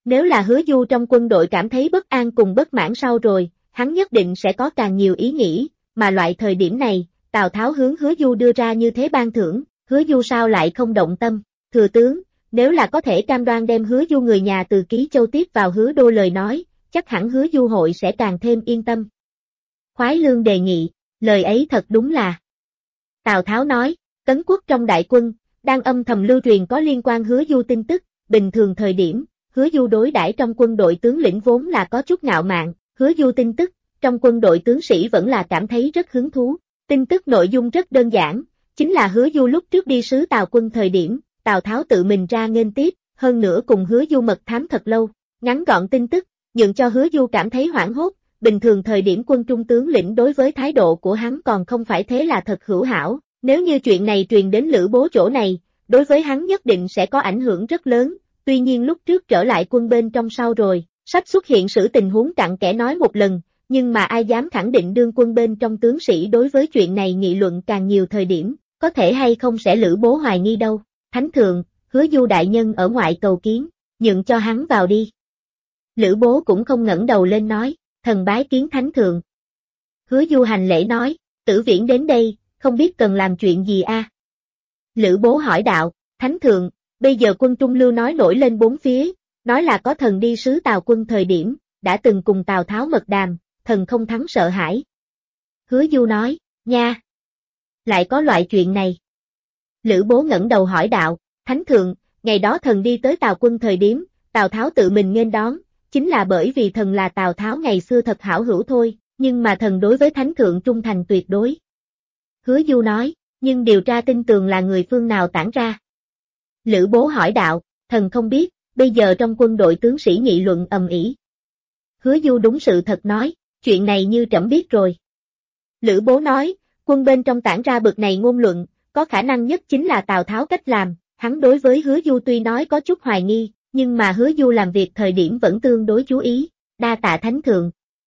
Nếu là Hứa Du trong quân đội cảm thấy bất an cùng bất mãn sau rồi, hắn nhất định sẽ có càng nhiều ý nghĩ, mà loại thời điểm này, Tào Tháo hướng Hứa Du đưa ra như thế ban thưởng, Hứa Du sao lại không động tâm, thừa tướng, nếu là có thể cam đoan đem Hứa Du người nhà từ Ký Châu tiếp vào Hứa Đô lời nói, chắc hẳn Hứa Du hội sẽ càng thêm yên tâm. Khoái Lương đề nghị, lời ấy thật đúng là. Tào Tháo nói, Cấn Quốc trong đại quân, đang âm thầm lưu truyền có liên quan Hứa Du tin tức, bình thường thời điểm, Hứa Du đối đãi trong quân đội tướng lĩnh vốn là có chút ngạo mạn, Hứa Du tin tức, trong quân đội tướng sĩ vẫn là cảm thấy rất hứng thú. Tin tức nội dung rất đơn giản, chính là Hứa Du lúc trước đi sứ Tào quân thời điểm, Tào Tháo tự mình ra nghênh tiếp, hơn nữa cùng Hứa Du mật thám thật lâu, ngắn gọn tin tức, nhượng cho Hứa Du cảm thấy hoảng hốt, bình thường thời điểm quân trung tướng lĩnh đối với thái độ của hắn còn không phải thế là thật hữu hảo, nếu như chuyện này truyền đến Lữ Bố chỗ này, đối với hắn nhất định sẽ có ảnh hưởng rất lớn, tuy nhiên lúc trước trở lại quân bên trong sau rồi, sắp xuất hiện sự tình huống cặn kẽ nói một lần, nhưng mà ai dám khẳng định đương quân bên trong tướng sĩ đối với chuyện này nghị luận càng nhiều thời điểm, có thể hay không sẽ Lữ Bố hoài nghi đâu. Thánh thượng, Hứa Du đại nhân ở ngoại cầu kiến, nhượng cho hắn vào đi. Lữ Bố cũng không ngẩng đầu lên nói, thần bái kiến thánh thượng. Hứa Du hành lễ nói, Tử Viễn đến đây, không biết cần làm chuyện gì a? Lữ Bố hỏi đạo, thánh thượng, bây giờ quân Trung Lưu nói nổi lên bốn phía, nói là có thần đi sứ Tào quân thời điểm, đã từng cùng Tào Tháo mật đàm, thần không thắng sợ hãi. Hứa Du nói, nha, lại có loại chuyện này. Lữ Bố ngẩng đầu hỏi đạo, thánh thượng, ngày đó thần đi tới Tào quân thời điểm, Tào Tháo tự mình nghênh đón, chính là bởi vì thần là Tào Tháo ngày xưa thật hảo hữu thôi, nhưng mà thần đối với thánh thượng trung thành tuyệt đối. Hứa Du nói, nhưng điều tra tin tường là người phương nào tản ra. Lữ Bố hỏi đạo, thần không biết, bây giờ trong quân đội tướng sĩ nghị luận ầm ĩ. Hứa Du đúng sự thật nói, chuyện này như trẫm biết rồi. Lữ Bố nói, quân bên trong tản ra bực này ngôn luận, có khả năng nhất chính là Tào Tháo cách làm, hắn đối với Hứa Du tuy nói có chút hoài nghi, nhưng mà Hứa Du làm việc thời điểm vẫn tương đối chú ý, đa tạ thánh thượng.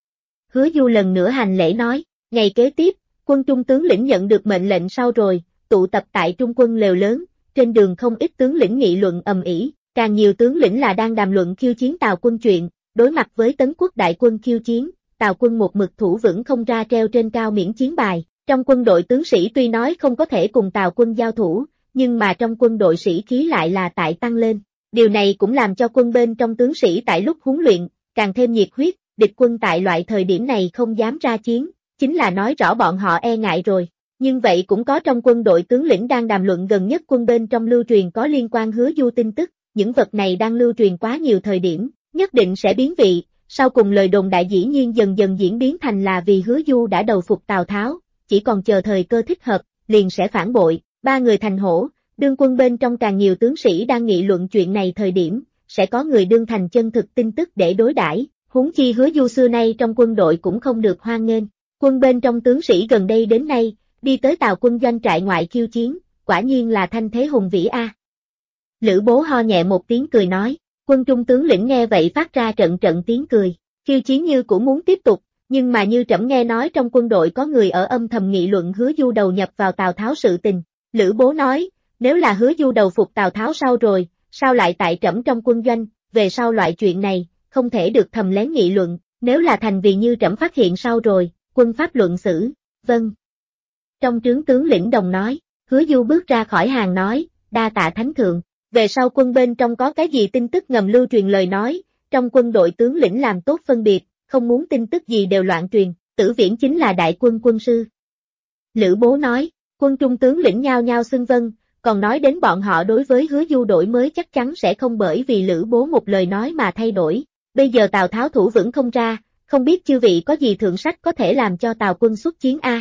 Hứa Du lần nữa hành lễ nói, ngày kế tiếp, quân trung tướng lĩnh nhận được mệnh lệnh sau rồi, tụ tập tại trung quân lều lớn, trên đường không ít tướng lĩnh nghị luận ầm ĩ, càng nhiều tướng lĩnh là đang đàm luận khiêu chiến Tào quân chuyện, đối mặt với Tấn Quốc đại quân khiêu chiến, Tào quân một mực thủ vững không ra treo trên cao miễn chiến bài, trong quân đội tướng sĩ tuy nói không có thể cùng Tào quân giao thủ, nhưng mà trong quân đội sĩ khí lại là tại tăng lên, điều này cũng làm cho quân bên trong tướng sĩ tại lúc huấn luyện, càng thêm nhiệt huyết, địch quân tại loại thời điểm này không dám ra chiến, chính là nói rõ bọn họ e ngại rồi. Nhưng vậy cũng có trong quân đội tướng lĩnh đang đàm luận gần nhất quân bên trong lưu truyền có liên quan Hứa Du tin tức, những vật này đang lưu truyền quá nhiều thời điểm, nhất định sẽ biến vị, sau cùng lời đồn đại dĩ nhiên dần dần diễn biến thành là vì Hứa Du đã đầu phục Tào Tháo, chỉ còn chờ thời cơ thích hợp, liền sẽ phản bội, ba người thành hổ, đương quân bên trong càng nhiều tướng sĩ đang nghị luận chuyện này thời điểm, sẽ có người đương thành chân thực tin tức để đối đãi, huống chi Hứa Du xưa nay trong quân đội cũng không được hoan nghênh, quân bên trong tướng sĩ gần đây đến nay, đi tới Tào quân doanh trại ngoại khiêu chiến, quả nhiên là thanh thế hùng vĩ a. Lữ Bố ho nhẹ một tiếng cười nói, quân trung tướng lĩnh nghe vậy phát ra trận trận tiếng cười, khiêu chiến như cũng muốn tiếp tục, nhưng mà như trẫm nghe nói trong quân đội có người ở âm thầm nghị luận Hứa Du đầu nhập vào Tào Tháo sự tình. Lữ Bố nói, nếu là Hứa Du đầu phục Tào Tháo sau rồi, sao lại tại trẫm trong quân doanh, về sau loại chuyện này, không thể được thầm lén nghị luận, nếu là thành vì như trẫm phát hiện sau rồi, quân pháp luận xử, vâng. Trong trướng tướng lĩnh đồng nói, Hứa Du bước ra khỏi hàng nói, đa tạ thánh thượng, về sau quân bên trong có cái gì tin tức ngầm lưu truyền lời nói, trong quân đội tướng lĩnh làm tốt phân biệt, không muốn tin tức gì đều loạn truyền, Tử Viễn chính là đại quân quân sư. Lữ Bố nói, quân trung tướng lĩnh nhao nhao xưng vâng, còn nói đến bọn họ đối với Hứa Du đổi mới chắc chắn sẽ không bởi vì Lữ Bố một lời nói mà thay đổi, bây giờ Tào Tháo thủ vững không ra, không biết chư vị có gì thượng sách có thể làm cho Tào quân xuất chiến a?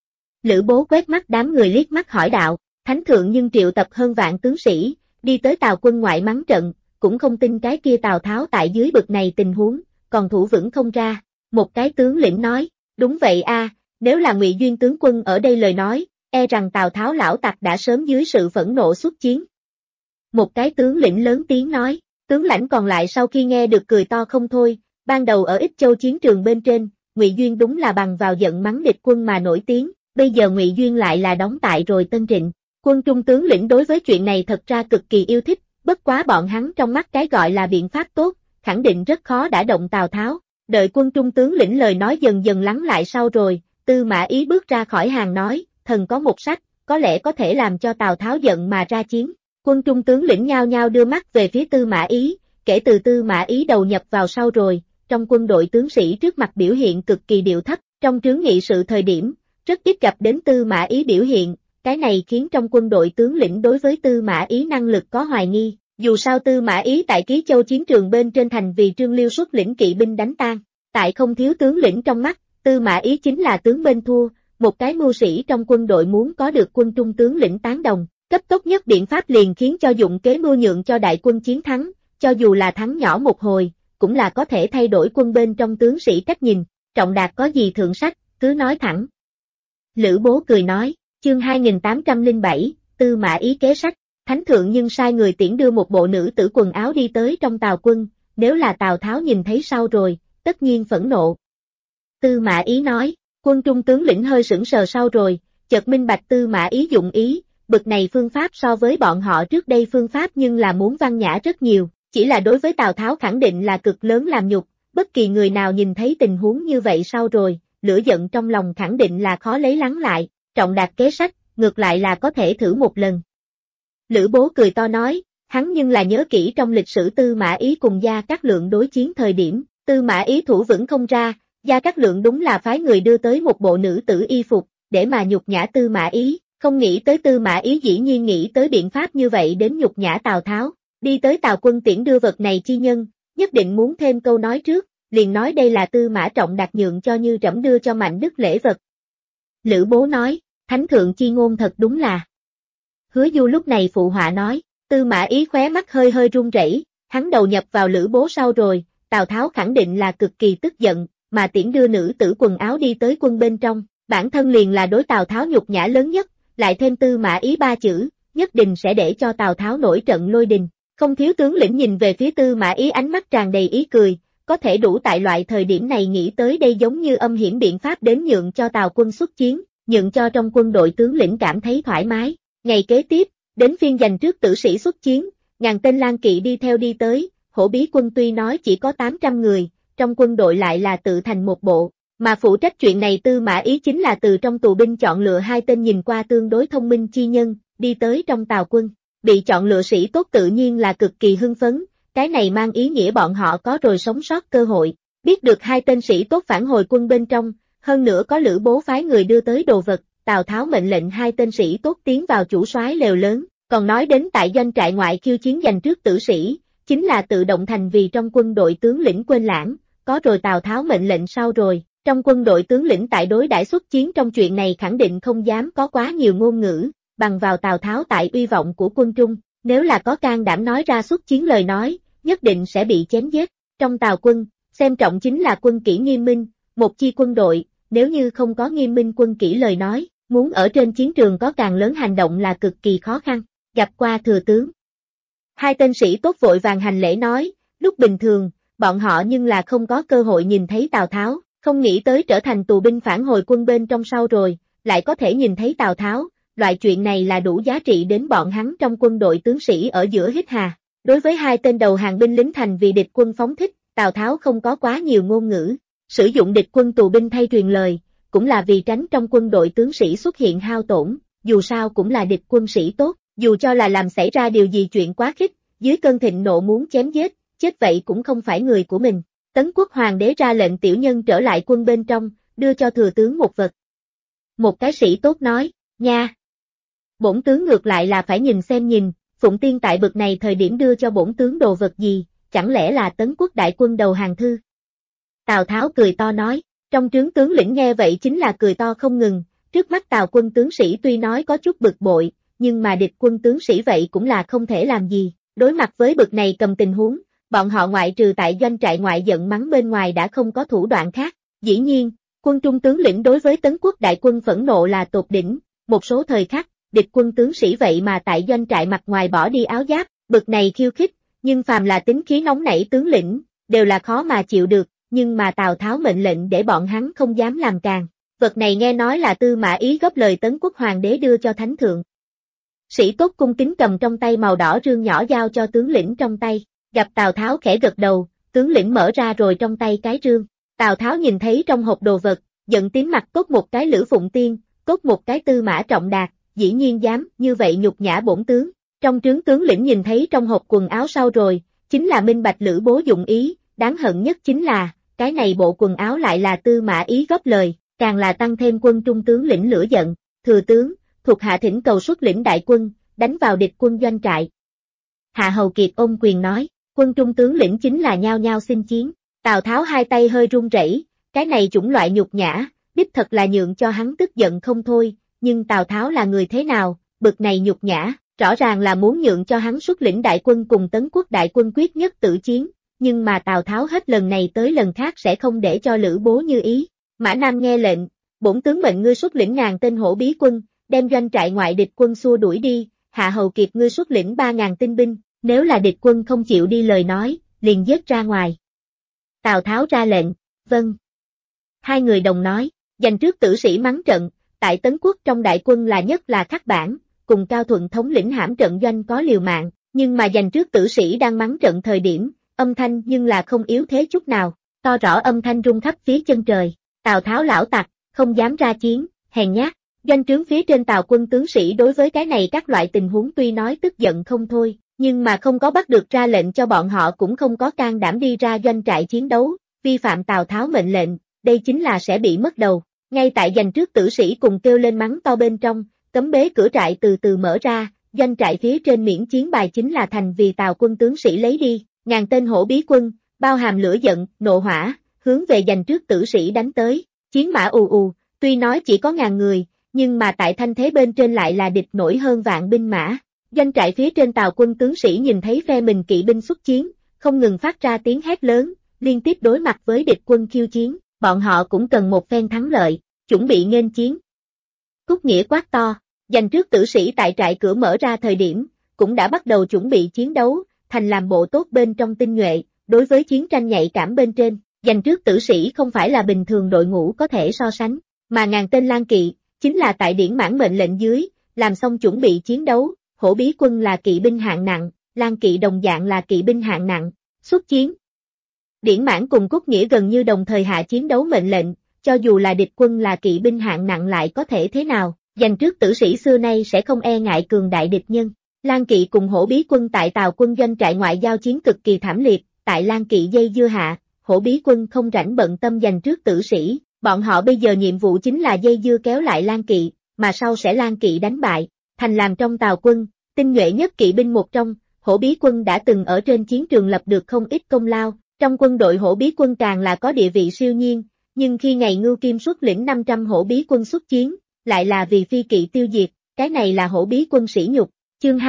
Lữ Bố quét mắt đám người liếc mắt hỏi đạo, thánh thượng nhưng triệu tập hơn vạn tướng sĩ, đi tới Tào quân ngoại mắng trận, cũng không tin cái kia Tào Tháo tại dưới bực này tình huống, còn thủ vững không ra. Một cái tướng lĩnh nói, đúng vậy a, nếu là Ngụy Duyên tướng quân ở đây lời nói, e rằng Tào Tháo lão tặc đã sớm dưới sự phẫn nộ xuất chiến. Một cái tướng lĩnh lớn tiếng nói, tướng lãnh còn lại sau khi nghe được cười to không thôi, ban đầu ở Ích Châu chiến trường bên trên, Ngụy Duyên đúng là bằng vào giận mắng địch quân mà nổi tiếng, bây giờ Ngụy Duyên lại là đóng tại rồi Tân Trịnh. Quân trung tướng lĩnh đối với chuyện này thật ra cực kỳ yêu thích, bất quá bọn hắn trong mắt cái gọi là biện pháp tốt, khẳng định rất khó đả động Tào Tháo. Đợi Quân Trung tướng lĩnh lời nói dần dần lắng lại sau rồi, Tư Mã Ý bước ra khỏi hàng nói, thần có một sách, có lẽ có thể làm cho Tào Tháo giận mà ra chiến. Quân Trung tướng lĩnh nhao nhao đưa mắt về phía Tư Mã Ý, kể từ Tư Mã Ý đầu nhập vào sau rồi, trong quân đội tướng sĩ trước mặt biểu hiện cực kỳ điệu thấp, trong trướng nghị sự thời điểm, rất ít gặp đến Tư Mã Ý biểu hiện, cái này khiến trong quân đội tướng lĩnh đối với Tư Mã Ý năng lực có hoài nghi, dù sao Tư Mã Ý tại Ký Châu chiến trường bên trên thành vì Trương Liêu xuất lĩnh kỵ binh đánh tan, tại không thiếu tướng lĩnh trong mắt, Tư Mã Ý chính là tướng bên thua, một cái mưu sĩ trong quân đội muốn có được Quân Trung tướng lĩnh tán đồng, cấp tốc nhất biện pháp liền khiến cho dụng kế mưu nhượng cho đại quân chiến thắng, cho dù là thắng nhỏ một hồi, cũng là có thể thay đổi quân bên trong tướng sĩ cách nhìn, Trọng Đạt có gì thượng sách, cứ nói thẳng. Lữ Bố cười nói, chương 2807, Tư Mã Ý kế sách, Thánh thượng nhưng sai người tiễn đưa một bộ nữ tử quần áo đi tới trong Tào quân, nếu là Tào Tháo nhìn thấy sau rồi, tất nhiên phẫn nộ. Tư Mã Ý nói, Quân Trung tướng lĩnh hơi sững sờ sau rồi, chợt minh bạch Tư Mã Ý dụng ý, bực này phương pháp so với bọn họ trước đây phương pháp nhưng là muốn văn nhã rất nhiều, chỉ là đối với Tào Tháo khẳng định là cực lớn làm nhục, bất kỳ người nào nhìn thấy tình huống như vậy sau rồi, lửa giận trong lòng khẳng định là khó lấy lắng lại, Trọng Đạt kế sách, ngược lại là có thể thử một lần. Lữ Bố cười to nói, hắn nhưng là nhớ kỹ trong lịch sử Tư Mã Ý cùng Gia Cát Lượng đối chiến thời điểm, Tư Mã Ý thủ vững không ra, Gia Cát Lượng đúng là phái người đưa tới một bộ nữ tử y phục, để mà nhục nhã Tư Mã Ý, không nghĩ tới Tư Mã Ý dĩ nhiên nghĩ tới biện pháp như vậy đến nhục nhã Tào Tháo, đi tới Tào quân tiễn đưa vật này chi nhân, nhất định muốn thêm câu nói trước, liền nói đây là Tư Mã Trọng Đạt nhượng cho Như Trẫm đưa cho Mạnh Đức lễ vật. Lữ Bố nói, Thánh thượng chi ngôn thật đúng là. Hứa Du lúc này phụ họa nói, Tư Mã Ý khóe mắt hơi hơi run rẩy, hắn đầu nhập vào Lữ Bố sau rồi, Tào Tháo khẳng định là cực kỳ tức giận, mà tiễn đưa nữ tử quần áo đi tới quân bên trong, bản thân liền là đối Tào Tháo nhục nhã lớn nhất, lại thêm Tư Mã Ý ba chữ, nhất định sẽ để cho Tào Tháo nổi trận lôi đình. Không thiếu tướng lĩnh nhìn về phía Tư Mã Ý ánh mắt tràn đầy ý cười, có thể đủ tại loại thời điểm này nghĩ tới đây giống như âm hiểm biện pháp đến nhượng cho Tào quân xuất chiến, nhượng cho trong quân đội tướng lĩnh cảm thấy thoải mái. Ngày kế tiếp, đến phiên dành trước tử sĩ xuất chiến, ngàn tên lang kỵ đi theo đi tới, Hổ Bí quân tuy nói chỉ có 800 người, trong quân đội lại là tự thành một bộ, mà phụ trách chuyện này Tư Mã Ý chính là từ trong tù binh chọn lựa hai tên nhìn qua tương đối thông minh chi nhân, đi tới trong Tào quân, bị chọn lựa sĩ tốt tự nhiên là cực kỳ hưng phấn, cái này mang ý nghĩa bọn họ có rồi sống sót cơ hội, biết được hai tên sĩ tốt phản hồi quân bên trong, hơn nữa có Lữ Bố phái người đưa tới đồ vật, Tào Tháo mệnh lệnh hai tên sĩ tốt tiến vào chủ soái lều lớn, còn nói đến tại doanh trại ngoại khiêu chiến giành trước tử sĩ, chính là tự động thành vì trong quân đội tướng lĩnh quên lãng, có rồi Tào Tháo mệnh lệnh sau rồi, trong quân đội tướng lĩnh tại đối đãi xuất chiến trong chuyện này khẳng định không dám có quá nhiều ngôn ngữ, bằng vào Tào Tháo tại uy vọng của quân Trung, nếu là có can đảm nói ra xuất chiến lời nói, nhất định sẽ bị chém giết. Trong Tào quân, xem trọng chính là quân kỷ nghiêm minh, một chi quân đội, nếu như không có nghiêm minh quân kỷ lời nói, muốn ở trên chiến trường có càng lớn hành động là cực kỳ khó khăn. Gặp qua thừa tướng. Hai tên sĩ tốt vội vàng hành lễ nói, lúc bình thường, bọn họ nhưng là không có cơ hội nhìn thấy Tào Tháo, không nghĩ tới trở thành tù binh phản hồi quân bên trong sau rồi, lại có thể nhìn thấy Tào Tháo, loại chuyện này là đủ giá trị đến bọn hắn trong quân đội tướng sĩ ở giữa hít hà. Đối với hai tên đầu hàng binh lính thành vì địch quân phóng thích, Tào Tháo không có quá nhiều ngôn ngữ, sử dụng địch quân tù binh thay truyền lời, cũng là vì tránh trong quân đội tướng sĩ xuất hiện hao tổn, dù sao cũng là địch quân sĩ tốt, dù cho là làm xảy ra điều gì chuyện quá khích, dưới cơn thịnh nộ muốn chém giết, chết vậy cũng không phải người của mình. Tấn Quốc hoàng đế ra lệnh tiểu nhân trở lại quân bên trong, đưa cho thừa tướng một vật. Một cái sĩ tốt nói, nha. Bổn tướng ngược lại là phải nhìn xem nhìn, Phụng Tiên tại bực này thời điểm đưa cho bổn tướng đồ vật gì, chẳng lẽ là Tấn Quốc đại quân đầu hàng thư. Tào Tháo cười to nói, trong trướng tướng lĩnh nghe vậy chính là cười to không ngừng, trước mắt Tào quân tướng sĩ tuy nói có chút bực bội, nhưng mà địch quân tướng sĩ vậy cũng là không thể làm gì, đối mặt với bực này cầm tình huống, bọn họ ngoại trừ tại doanh trại ngoại giận mắng bên ngoài đã không có thủ đoạn khác, dĩ nhiên, quân trung tướng lĩnh đối với Tấn Quốc đại quân phẫn nộ là tột đỉnh, một số thời khắc, địch quân tướng sĩ vậy mà tại doanh trại mặt ngoài bỏ đi áo giáp, bực này khiêu khích, nhưng phàm là tính khí nóng nảy tướng lĩnh, đều là khó mà chịu được, nhưng mà Tào Tháo mệnh lệnh để bọn hắn không dám làm càng. Vật này nghe nói là Tư Mã Ý góp lời Tấn Quốc hoàng đế đưa cho thánh thượng. Sĩ tốt cung kính cầm trong tay màu đỏ rương nhỏ giao cho tướng lĩnh trong tay, gặp Tào Tháo khẽ gật đầu, tướng lĩnh mở ra rồi trong tay cái rương. Tào Tháo nhìn thấy trong hộp đồ vật, giận tím mặt cốt một cái Lữ Phụng Tiên, cốt một cái Tư Mã Trọng Đạt, dĩ nhiên dám như vậy nhục nhã bổn tướng. Trong trướng tướng lĩnh nhìn thấy trong hộp quần áo sau rồi, chính là minh bạch Lữ Bố dụng ý, đáng hận nhất chính là, cái này bộ quần áo lại là Tư Mã Ý góp lời, càng là tăng thêm quân trung tướng lĩnh lửa giận, thừa tướng, thuộc hạ thỉnh cầu xuất lĩnh đại quân, đánh vào địch quân doanh trại. Hạ Hầu Kiệt ôm quyền nói, quân trung tướng lĩnh chính là nhao nhao xin chiến. Tào Tháo hai tay hơi run rẩy, cái này chủng loại nhục nhã, đích thật là nhượng cho hắn tức giận không thôi, nhưng Tào Tháo là người thế nào, bực này nhục nhã, rõ ràng là muốn nhượng cho hắn xuất lĩnh đại quân cùng Tấn Quốc đại quân quyết nhất tử chiến, nhưng mà Tào Tháo hết lần này tới lần khác sẽ không để cho Lữ Bố như ý. Mã Nam nghe lệnh, bổn tướng mệnh ngươi xuất lĩnh 1000 tên hổ bí quân, đem doanh trại ngoại địch quân xua đuổi đi, Hạ Hầu Kiệt ngươi xuất lĩnh 3000 tinh binh, nếu là địch quân không chịu đi lời nói, liền giết ra ngoài. Tào Tháo ra lệnh, vâng. Hai người đồng nói, dành trước tử sĩ mắng trận, tại Tấn Quốc trong đại quân là nhất là khắc bản, cùng Cao Thuận thống lĩnh hãm trận doanh có liều mạng, nhưng mà dành trước tử sĩ đang mắng trận thời điểm, âm thanh nhưng là không yếu thế chút nào, to rõ âm thanh rung khắp phía chân trời. Tào Tháo lão tặc, không dám ra chiến, hèn nhát. Doanh trướng phía trên Tào quân tướng sĩ đối với cái này các loại tình huống tuy nói tức giận không thôi, nhưng mà không có bắt được ra lệnh cho bọn họ cũng không có can đảm đi ra doanh trại chiến đấu, vi phạm Tào Tháo mệnh lệnh, đây chính là sẽ bị mất đầu. Ngay tại dành trước tử sĩ cùng kêu lên mắng to bên trong, cấm bế cửa trại từ từ mở ra, doanh trại phía trên miễn chiến bài chính là thành vì Tào quân tướng sĩ lấy đi, 1000 tên hổ bí quân, bao hàm lửa giận, nộ hỏa, hướng về dành trước tử sĩ đánh tới, chiến mã ù ù, tuy nói chỉ có 1000 người, nhưng mà tại thanh thế bên trên lại là địch nổi hơn vạn binh mã. Doanh trại phía trên Tào quân tướng sĩ nhìn thấy phe mình kỵ binh xuất chiến, không ngừng phát ra tiếng hét lớn, liên tiếp đối mặt với địch quân khiêu chiến, bọn họ cũng cần một phen thắng lợi, chuẩn bị nghênh chiến. Cúc Nghĩa quát to, dành trước tử sĩ tại trại cửa mở ra thời điểm, cũng đã bắt đầu chuẩn bị chiến đấu, thành làm bộ tốt bên trong tinh nhuệ, đối với chiến tranh nhạy cảm bên trên, dành trước tử sĩ không phải là bình thường đội ngũ có thể so sánh, mà 1000 tên lang kỵ, chính là tại điển mãn mệnh lệnh dưới, làm xong chuẩn bị chiến đấu, hổ bí quân là kỵ binh hạng nặng, lang kỵ đồng dạng là kỵ binh hạng nặng, xuất chiến. Điển mãn cùng Cúc Nghĩa gần như đồng thời hạ chiến đấu mệnh lệnh, cho dù là địch quân là kỵ binh hạng nặng lại có thể thế nào, dành trước tử sĩ xưa nay sẽ không e ngại cường đại địch nhân. Lang kỵ cùng hổ bí quân tại Tào quân doanh trại ngoại giao chiến cực kỳ thảm liệt, tại lang kỵ dây dưa hạ, hổ bí quân không rảnh bận tâm dành trước tử sĩ, bọn họ bây giờ nhiệm vụ chính là dây dưa kéo lại lang kỵ, mà sau sẽ lang kỵ đánh bại, thành làm trong Tào quân, tinh nhuệ nhất kỵ binh một trong, hổ bí quân đã từng ở trên chiến trường lập được không ít công lao, trong quân đội hổ bí quân càng là có địa vị siêu nhiên, nhưng khi ngày Ngưu Kim xuất lĩnh 500 hổ bí quân xuất chiến, lại là vì phi kỵ tiêu diệt, cái này là hổ bí quân sỉ nhục. Chương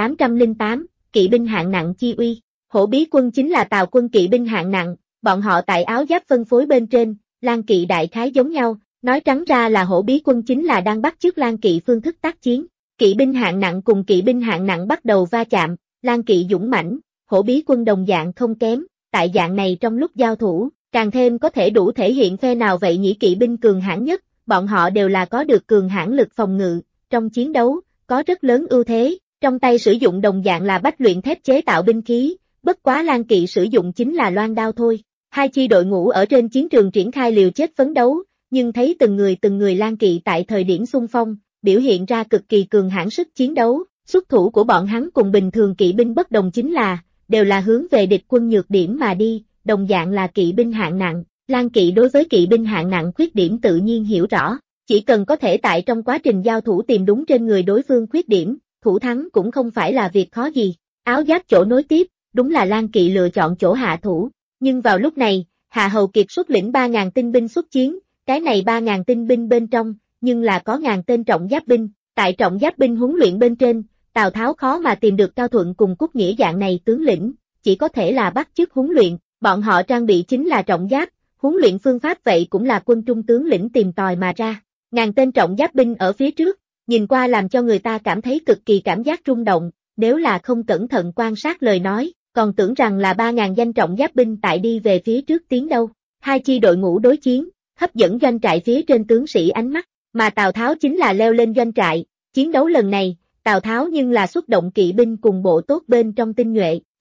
2808, kỵ binh hạng nặng chi uy. Hổ bí quân chính là Tào quân kỵ binh hạng nặng, bọn họ tại áo giáp phân phối bên trên, lang kỵ đại khái giống nhau, nói trắng ra là hổ bí quân chính là đang bắt chước lang kỵ phương thức tác chiến. Kỵ binh hạng nặng cùng kỵ binh hạng nặng bắt đầu va chạm, lang kỵ dũng mãnh, hổ bí quân đồng dạng không kém, tại dạng này trong lúc giao thủ, càng thêm có thể đủ thể hiện phe nào vậy nhĩ kỵ binh cường hãn nhất, bọn họ đều là có được cường hãn lực phòng ngự, trong chiến đấu, có rất lớn ưu thế, trong tay sử dụng đồng dạng là bách luyện thép chế tạo binh khí, bất quá lang kỵ sử dụng chính là loan đao thôi. Hai chi đội ngũ ở trên chiến trường triển khai liều chết phấn đấu, nhưng thấy từng người lang kỵ tại thời điểm xung phong, biểu hiện ra cực kỳ cường hãn sức chiến đấu, xuất thủ của bọn hắn cùng bình thường kỵ binh bất đồng chính là, đều là hướng về địch quân nhược điểm mà đi, đồng dạng là kỵ binh hạng nặng, lang kỵ đối với kỵ binh hạng nặng khuyết điểm tự nhiên hiểu rõ, chỉ cần có thể tại trong quá trình giao thủ tìm đúng trên người đối phương khuyết điểm, thủ thắng cũng không phải là việc khó gì. Áo giáp chỗ nối tiếp, đúng là lang kỵ lựa chọn chỗ hạ thủ, nhưng vào lúc này, Hạ Hầu Kiệt xuất lĩnh 3000 tinh binh xuất chiến, cái này 3000 tinh binh bên trong, nhưng là có 1000 tên trọng giáp binh, tại trọng giáp binh huấn luyện bên trên, Tào Tháo khó mà tìm được Cao Thuận cùng Cúc Nghĩa dạng này tướng lĩnh, chỉ có thể là bắt chước huấn luyện, bọn họ trang bị chính là trọng giáp, huấn luyện phương pháp vậy cũng là quân trung tướng lĩnh tìm tòi mà ra. 1000 tên trọng giáp binh ở phía trước, nhìn qua làm cho người ta cảm thấy cực kỳ cảm giác rung động, nếu là không cẩn thận quan sát lời nói, còn tưởng rằng là 3000 danh trọng giáp binh tại đi về phía trước tiến đâu. Hai chi đội ngũ đối chiến, hấp dẫn doanh trại phía trên tướng sĩ ánh mắt, mà Tào Tháo chính là leo lên doanh trại. Chiến đấu lần này, Tào Tháo nhưng là xuất động kỵ binh cùng bộ tốt bên trong tinh nhuệ,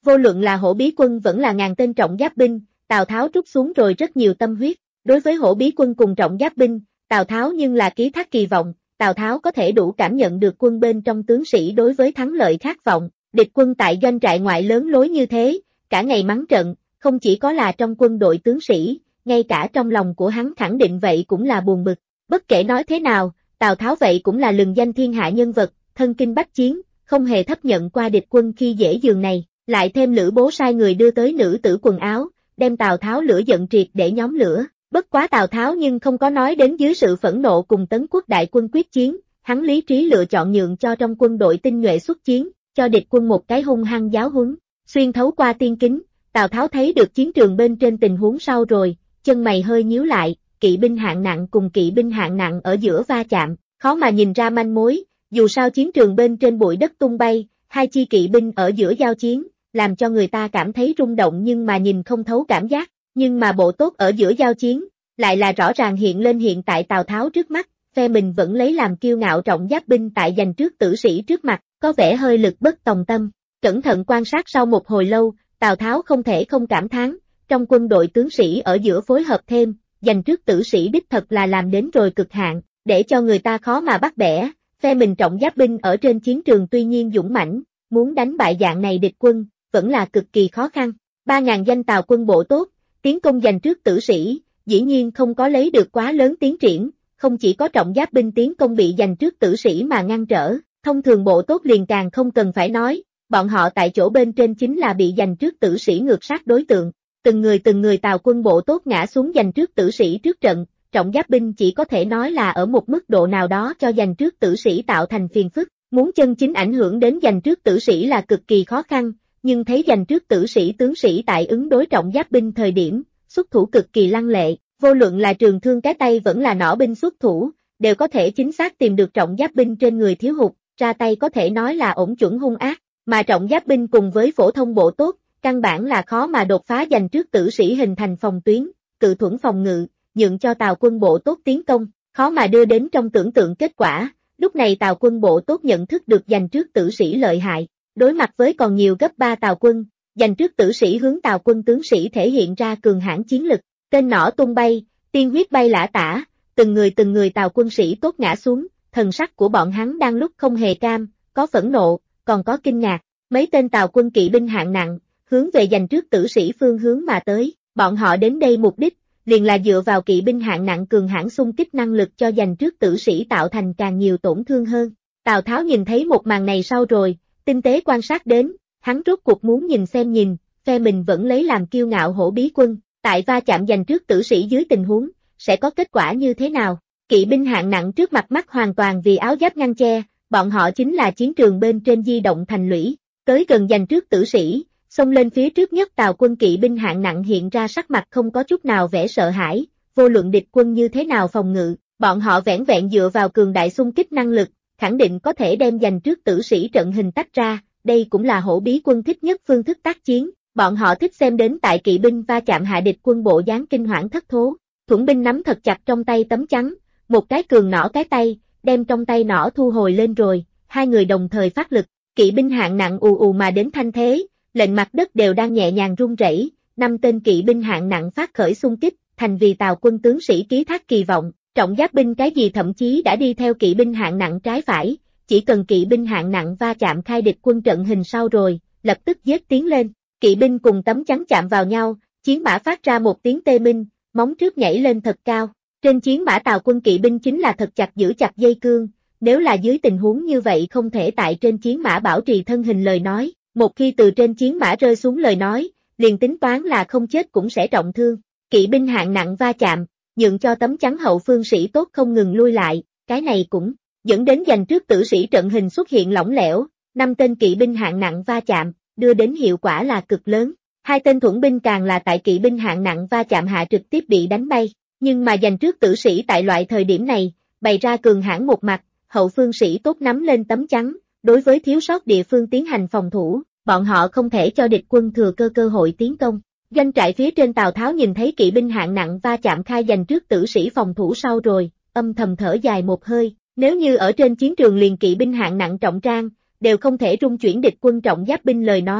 Vô luận là hổ bí quân vẫn là ngàn tên trọng giáp binh, Tào Tháo trút xuống rồi rất nhiều tâm huyết. Đối với hổ bí quân cùng trọng giáp binh, Tào Tháo nhưng là ký thác kỳ vọng, Tào Tháo có thể đủ cảm nhận được quân bên trong tướng sĩ đối với thắng lợi khát vọng. Địch quân tại doanh trại ngoại lớn lối như thế, cả ngày mắng trận, không chỉ có là trong quân đội tướng sĩ, ngay cả trong lòng của hắn khẳng định vậy cũng là buồn bực. Bất kể nói thế nào, Tào Tháo vậy cũng là lừng danh thiên hạ nhân vật, thân kinh bách chiến, không hề thấp nhận qua địch quân khi dễ giường này, lại thêm Lữ Bố sai người đưa tới nữ tử quần áo, đem Tào Tháo lửa giận triệt để nhóm lửa. Bất quá Tào Tháo nhưng không có nói đến dưới sự phẫn nộ cùng Tấn Quốc đại quân quyết chiến, hắn lý trí lựa chọn nhượng cho trong quân đội tinh nhuệ xuất chiến, cho địch quân một cái hung hăng giáo huấn. Xuyên thấu qua tiên kính, Tào Tháo thấy được chiến trường bên trên tình huống sau rồi, chân mày hơi nhíu lại, kỵ binh hạng nặng cùng kỵ binh hạng nặng ở giữa va chạm, khó mà nhìn ra manh mối, dù sao chiến trường bên trên bụi đất tung bay, hai chi kỵ binh ở giữa giao chiến, làm cho người ta cảm thấy rung động nhưng mà nhìn không thấu cảm giác, nhưng mà bộ tốt ở giữa giao chiến, lại là rõ ràng hiện lên hiện tại Tào Tháo trước mắt, phe mình vẫn lấy làm kiêu ngạo trọng giáp binh tại giành trước tử sĩ trước mặt, có vẻ hơi lực bất tòng tâm. Cẩn thận quan sát sau một hồi lâu, Tào Tháo không thể không cảm thán, trong quân đội tướng sĩ ở giữa phối hợp thêm, giành trước tử sĩ đích thật là làm đến rồi cực hạn, để cho người ta khó mà bắt bẻ. Phe mình trọng giáp binh ở trên chiến trường tuy nhiên dũng mãnh, muốn đánh bại dạng này địch quân, vẫn là cực kỳ khó khăn. 3.000 danh Tào quân bộ tốt, tiến công giành trước tử sĩ, dĩ nhiên không có lấy được quá lớn tiến triển, không chỉ có trọng giáp binh tiến công bị giành trước tử sĩ mà ngăn trở, thông thường bộ tốt liền càng không cần phải nói, bọn họ tại chỗ bên trên chính là bị giành trước tử sĩ ngược sát đối tượng. Từng người Tào quân bộ tốt ngã xuống giành trước tử sĩ trước trận, trọng giáp binh chỉ có thể nói là ở một mức độ nào đó cho giành trước tử sĩ tạo thành phiền phức, muốn chân chính ảnh hưởng đến giành trước tử sĩ là cực kỳ khó khăn, nhưng thấy giành trước tử sĩ tướng sĩ tại ứng đối trọng giáp binh thời điểm, xuất thủ cực kỳ lăng lệ, vô luận là trường thương cái tay vẫn là nỏ binh xuất thủ, đều có thể chính xác tìm được trọng giáp binh trên người thiếu hụt, ra tay có thể nói là ổn chuẩn hung ác, mà trọng giáp binh cùng với phổ thông bộ tốt, căn bản là khó mà đột phá giành trước tử sĩ hình thành phòng tuyến, cự thuẫn phòng ngự, nhượng cho Tào quân bộ tốt tiến công, khó mà đưa đến trong tưởng tượng kết quả. Lúc này Tào quân bộ tốt nhận thức được giành trước tử sĩ lợi hại, đối mặt với còn nhiều gấp 3 Tào quân, giành trước tử sĩ hướng Tào quân tướng sĩ thể hiện ra cường hãn chiến lực, tên nỏ tung bay, tiên huyết bay lả tả, từng người Tào quân sĩ tốt ngã xuống, thần sắc của bọn hắn đang lúc không hề cam, có phẫn nộ, còn có kinh ngạc, mấy tên Tào quân kỵ binh hạng nặng, hướng về giành trước tử sĩ phương hướng mà tới, bọn họ đến đây mục đích, liền là dựa vào kỵ binh hạng nặng cường hãn xung kích năng lực cho giành trước tử sĩ tạo thành càng nhiều tổn thương hơn. Tào Tháo nhìn thấy một màn này sau rồi, tinh tế quan sát đến, hắn rốt cuộc muốn nhìn xem phe mình vẫn lấy làm kiêu ngạo hổ bí quân, tại va chạm giành trước tử sĩ dưới tình huống, sẽ có kết quả như thế nào. Kỵ binh hạng nặng trước mặt mắt hoàn toàn vì áo giáp ngăn che, bọn họ chính là chiến trường bên trên di động thành lũy, tới gần giành trước tử sĩ, xông lên phía trước nhất Tào quân kỵ binh hạng nặng hiện ra sắc mặt không có chút nào vẻ sợ hãi, vô luận địch quân như thế nào phòng ngự, bọn họ vẻn vẹn dựa vào cường đại xung kích năng lực, khẳng định có thể đem giành trước tử sĩ trận hình tách ra, đây cũng là hổ bí quân thích nhất phương thức tác chiến, bọn họ thích xem đến tại kỵ binh va chạm hạ địch quân bộ dáng kinh hoảng thất thố. Thuẫn binh nắm thật chặt trong tay tấm chắn, một cái cường nỏ cái tay, đem trong tay nỏ thu hồi lên rồi, hai người đồng thời phát lực, kỵ binh hạng nặng ù ù mà đến thanh thế, lệnh mặt đất đều đang nhẹ nhàng rung rẩy, 5 tên kỵ binh hạng nặng phát khởi xung kích, thành vì Tào quân tướng sĩ ký thác kỳ vọng, trọng giáp binh cái gì thậm chí đã đi theo kỵ binh hạng nặng trái phải, chỉ cần kỵ binh hạng nặng va chạm khai địch quân trận hình sau rồi, lập tức giết tiến lên, kỵ binh cùng tấm chắn chạm vào nhau, chiến mã phát ra một tiếng tê minh, móng trước nhảy lên thật cao, trên chiến mã Tào quân kỵ binh chính là thật chặt giữ chặt dây cương, nếu là dưới tình huống như vậy không thể tại trên chiến mã bảo trì thân hình lời nói, một khi từ trên chiến mã rơi xuống lời nói, liền tính toán là không chết cũng sẽ trọng thương, kỵ binh hạng nặng va chạm, nhượng cho tấm chắn hậu phương sĩ tốt không ngừng lui lại, cái này cũng dẫn đến giành trước tử sĩ trận hình xuất hiện lỏng lẻo, 5 tên kỵ binh hạng nặng va chạm, đưa đến hiệu quả là cực lớn, 2 tên thuẫn binh càng là tại kỵ binh hạng nặng va chạm hạ trực tiếp bị đánh bay, nhưng mà giành trước tử sĩ tại loại thời điểm này, bày ra cường hãn một mặt, hậu phương sĩ tốt nắm lên tấm chắn, đối với thiếu sót địa phương tiến hành phòng thủ, bọn họ không thể cho địch quân thừa cơ hội tiến công. Doanh trại phía trên Tào Tháo nhìn thấy kỵ binh hạng nặng va chạm khai giành trước tử sĩ phòng thủ sau rồi, âm thầm thở dài một hơi, nếu như ở trên chiến trường liền kỵ binh hạng nặng trọng trang, đều không thể rung chuyển địch quân trọng giáp binh lời nói,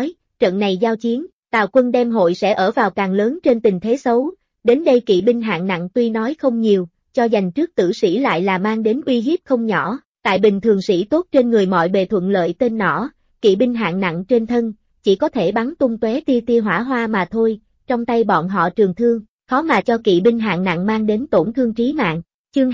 trận này giao chiến, Tào quân đem hội sẽ ở vào càng lớn trên tình thế xấu, đến đây kỵ binh hạng nặng tuy nói không nhiều, cho giành trước tử sĩ lại là mang đến uy hiếp không nhỏ, tại bình thường sĩ tốt trên người mọi bề thuận lợi tên nỏ, kỵ binh hạng nặng trên thân, chỉ có thể bắn tung tóe tia tia hỏa hoa mà thôi, trong tay bọn họ trường thương, khó mà cho kỵ binh hạng nặng mang đến tổn thương trí mạng. Chương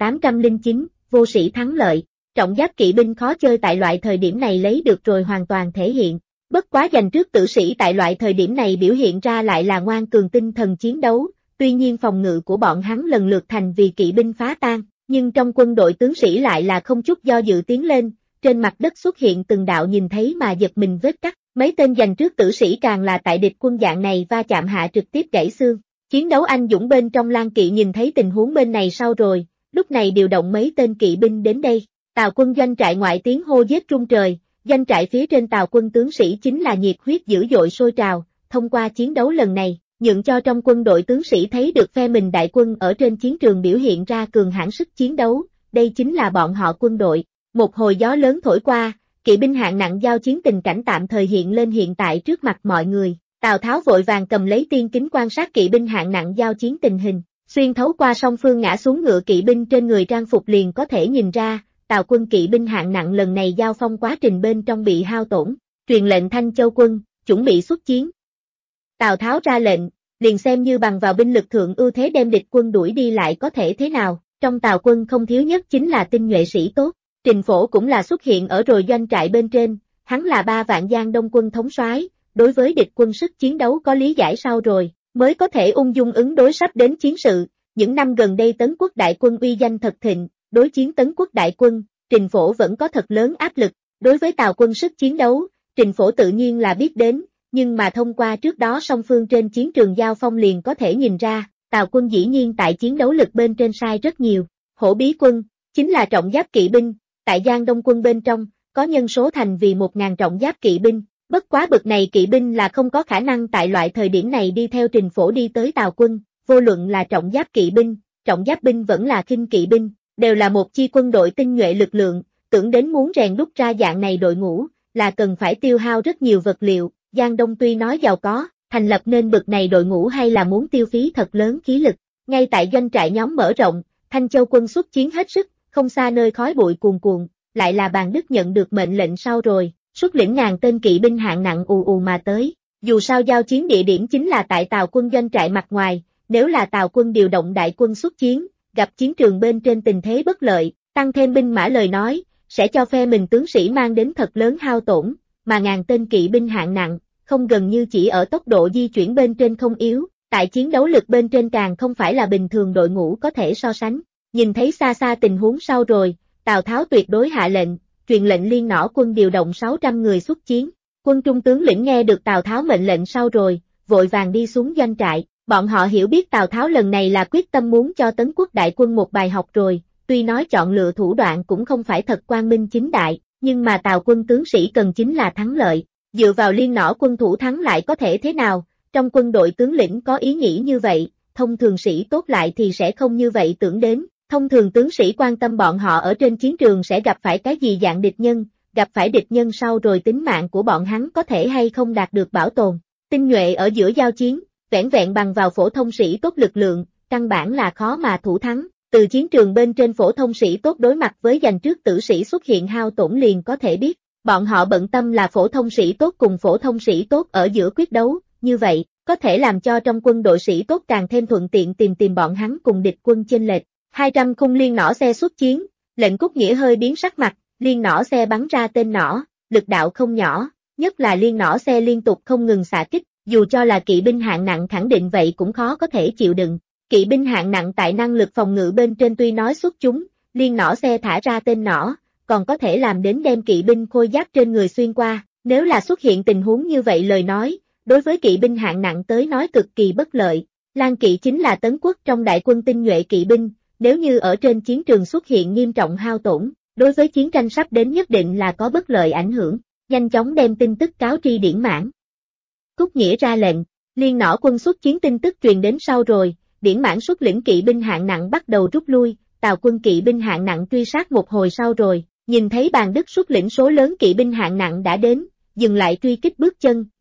2809, vô sĩ thắng lợi, trọng giáp kỵ binh khó chơi tại loại thời điểm này lấy được rồi hoàn toàn thể hiện. Bất quá giành trước tử sĩ tại loại thời điểm này biểu hiện ra lại là ngoan cường tinh thần chiến đấu, tuy nhiên phòng ngự của bọn hắn lần lượt thành vì kỵ binh phá tan, nhưng trong quân đội tướng sĩ lại là không chút do dự tiến lên, trên mặt đất xuất hiện từng đạo nhìn thấy mà giật mình vết cắt, mấy tên giành trước tử sĩ càng là tại địch quân dạng này va chạm hạ trực tiếp gãy xương. Chiến đấu anh dũng bên trong Lan Kỵ nhìn thấy tình huống bên này sau rồi, lúc này điều động mấy tên kỵ binh đến đây, Tào quân doanh trại ngoại tiếng hô giết trung trời. Doanh trại phía trên Tào quân tướng sĩ chính là nhiệt huyết dữ dội sôi trào, thông qua chiến đấu lần này, nhượng cho trong quân đội tướng sĩ thấy được phe mình đại quân ở trên chiến trường biểu hiện ra cường hãn sức chiến đấu, đây chính là bọn họ quân đội. Một hồi gió lớn thổi qua, kỵ binh hạng nặng giao chiến tình cảnh tạm thời hiện lên hiện tại trước mặt mọi người, Tào Tháo vội vàng cầm lấy tiên kính quan sát kỵ binh hạng nặng giao chiến tình hình, xuyên thấu qua song phương ngã xuống ngựa kỵ binh trên người trang phục liền có thể nhìn ra. Tào quân kỵ binh hạng nặng lần này giao phong quá trình bên trong bị hao tổn, truyền lệnh Thanh Châu quân, chuẩn bị xuất chiến. Tào Tháo ra lệnh, liền xem như bằng vào binh lực thượng ưu thế đem địch quân đuổi đi lại có thể thế nào, trong Tào quân không thiếu nhất chính là tinh nhuệ sĩ tốt, Trình Phổ cũng là xuất hiện ở rồi doanh trại bên trên, hắn là 3 vạn Giang Đông quân thống soái, đối với địch quân sức chiến đấu có lý giải sau rồi, mới có thể ung dung ứng đối sắp đến chiến sự, những năm gần đây Tấn quốc đại quân uy danh thật thịnh. Đối chiến Tấn quốc đại quân, Trình Phổ vẫn có thật lớn áp lực, đối với Tào quân sức chiến đấu, Trình Phổ tự nhiên là biết đến, nhưng mà thông qua trước đó song phương trên chiến trường giao phong liền có thể nhìn ra, Tào quân dĩ nhiên tại chiến đấu lực bên trên sai rất nhiều, Hổ Bí quân, chính là trọng giáp kỵ binh, tại Giang Đông quân bên trong, có nhân số thành vì 1000 trọng giáp kỵ binh, bất quá bực này kỵ binh là không có khả năng tại loại thời điểm này đi theo Trình Phổ đi tới Tào quân, vô luận là trọng giáp kỵ binh, trọng giáp binh vẫn là khinh kỵ binh. Đều là một chi quân đội tinh nhuệ lực lượng, tưởng đến muốn rèn đúc ra dạng này đội ngũ, là cần phải tiêu hao rất nhiều vật liệu, Giang Đông tuy nói giàu có, thành lập nên bực này đội ngũ hay là muốn tiêu phí thật lớn khí lực, ngay tại doanh trại nhóm mở rộng, Thanh Châu quân xuất chiến hết sức, không xa nơi khói bụi cuồn cuộn, lại là Bàn Đức nhận được mệnh lệnh sau rồi, xuất lĩnh ngàn tên kỵ binh hạng nặng ù ù mà tới, dù sao giao chiến địa điểm chính là tại Tào quân doanh trại mặt ngoài, nếu là Tào quân điều động đại quân xuất chiến, gặp chiến trường bên trên tình thế bất lợi, tăng thêm binh mã lời nói, sẽ cho phe mình tướng sĩ mang đến thật lớn hao tổn, mà ngàn tên kỵ binh hạng nặng, không gần như chỉ ở tốc độ di chuyển bên trên không yếu, tại chiến đấu lực bên trên càng không phải là bình thường đội ngũ có thể so sánh. Nhìn thấy xa xa tình huống sau rồi, Tào Tháo tuyệt đối hạ lệnh, truyền lệnh Liên Nỏ quân điều động 600 người xuất chiến. Quân trung tướng lĩnh nghe được Tào Tháo mệnh lệnh sau rồi, vội vàng đi xuống doanh trại. Bọn họ hiểu biết Tào Tháo lần này là quyết tâm muốn cho Tấn quốc đại quân một bài học rồi, tuy nói chọn lựa thủ đoạn cũng không phải thật quang minh chính đại, nhưng mà Tào quân tướng sĩ cần chính là thắng lợi, dựa vào Liên Nỏ quân thủ thắng lại có thể thế nào, trong quân đội tướng lĩnh có ý nghĩ như vậy, thông thường sĩ tốt lại thì sẽ không như vậy tưởng đến, thông thường tướng sĩ quan tâm bọn họ ở trên chiến trường sẽ gặp phải cái gì dạng địch nhân, gặp phải địch nhân sau rồi tính mạng của bọn hắn có thể hay không đạt được bảo tồn, tinh nhuệ ở giữa giao chiến. Vẻn vẹn bằng vào phổ thông sĩ tốt lực lượng, căn bản là khó mà thủ thắng, từ chiến trường bên trên phổ thông sĩ tốt đối mặt với giành trước tử sĩ xuất hiện hao tổn liền có thể biết, bọn họ bận tâm là phổ thông sĩ tốt cùng phổ thông sĩ tốt ở giữa quyết đấu, như vậy, có thể làm cho trong quân đội sĩ tốt càng thêm thuận tiện tìm bọn hắn cùng địch quân chênh lệch. 200 khung Liên Nỏ xe xuất chiến, lệnh Cúc Nghĩa hơi biến sắc mặt, Liên Nỏ xe bắn ra tên nỏ, lực đạo không nhỏ, nhất là Liên Nỏ xe liên tục không ngừng xạ kích. Dù cho là kỵ binh hạng nặng khẳng định vậy cũng khó có thể chịu đựng. Kỵ binh hạng nặng tại năng lực phòng ngự bên trên tuy nói xuất chúng, Liên Nỏ xe thả ra tên nỏ, còn có thể làm đến đem kỵ binh khôi giáp trên người xuyên qua. Nếu là xuất hiện tình huống như vậy lời nói, đối với kỵ binh hạng nặng tới nói cực kỳ bất lợi. Lan Kỵ chính là Tấn quốc trong đại quân tinh nhuệ kỵ binh, nếu như ở trên chiến trường xuất hiện nghiêm trọng hao tổn, đối với chiến tranh sắp đến nhất định là có bất lợi ảnh hưởng. Nhanh chóng đem tin tức cáo tri Điển Mãn. Cúc Nghĩa ra lệnh, Liên Nỏ quân xuất chiến tin tức truyền đến sau rồi, Điển Mãn xuất lĩnh kỵ binh hạng nặng bắt đầu rút lui, Tào quân kỵ binh hạng nặng truy sát một hồi sau rồi, nhìn thấy Bàn Đức xuất lĩnh số lớn kỵ binh hạng nặng đã đến, dừng lại truy kích bước chân,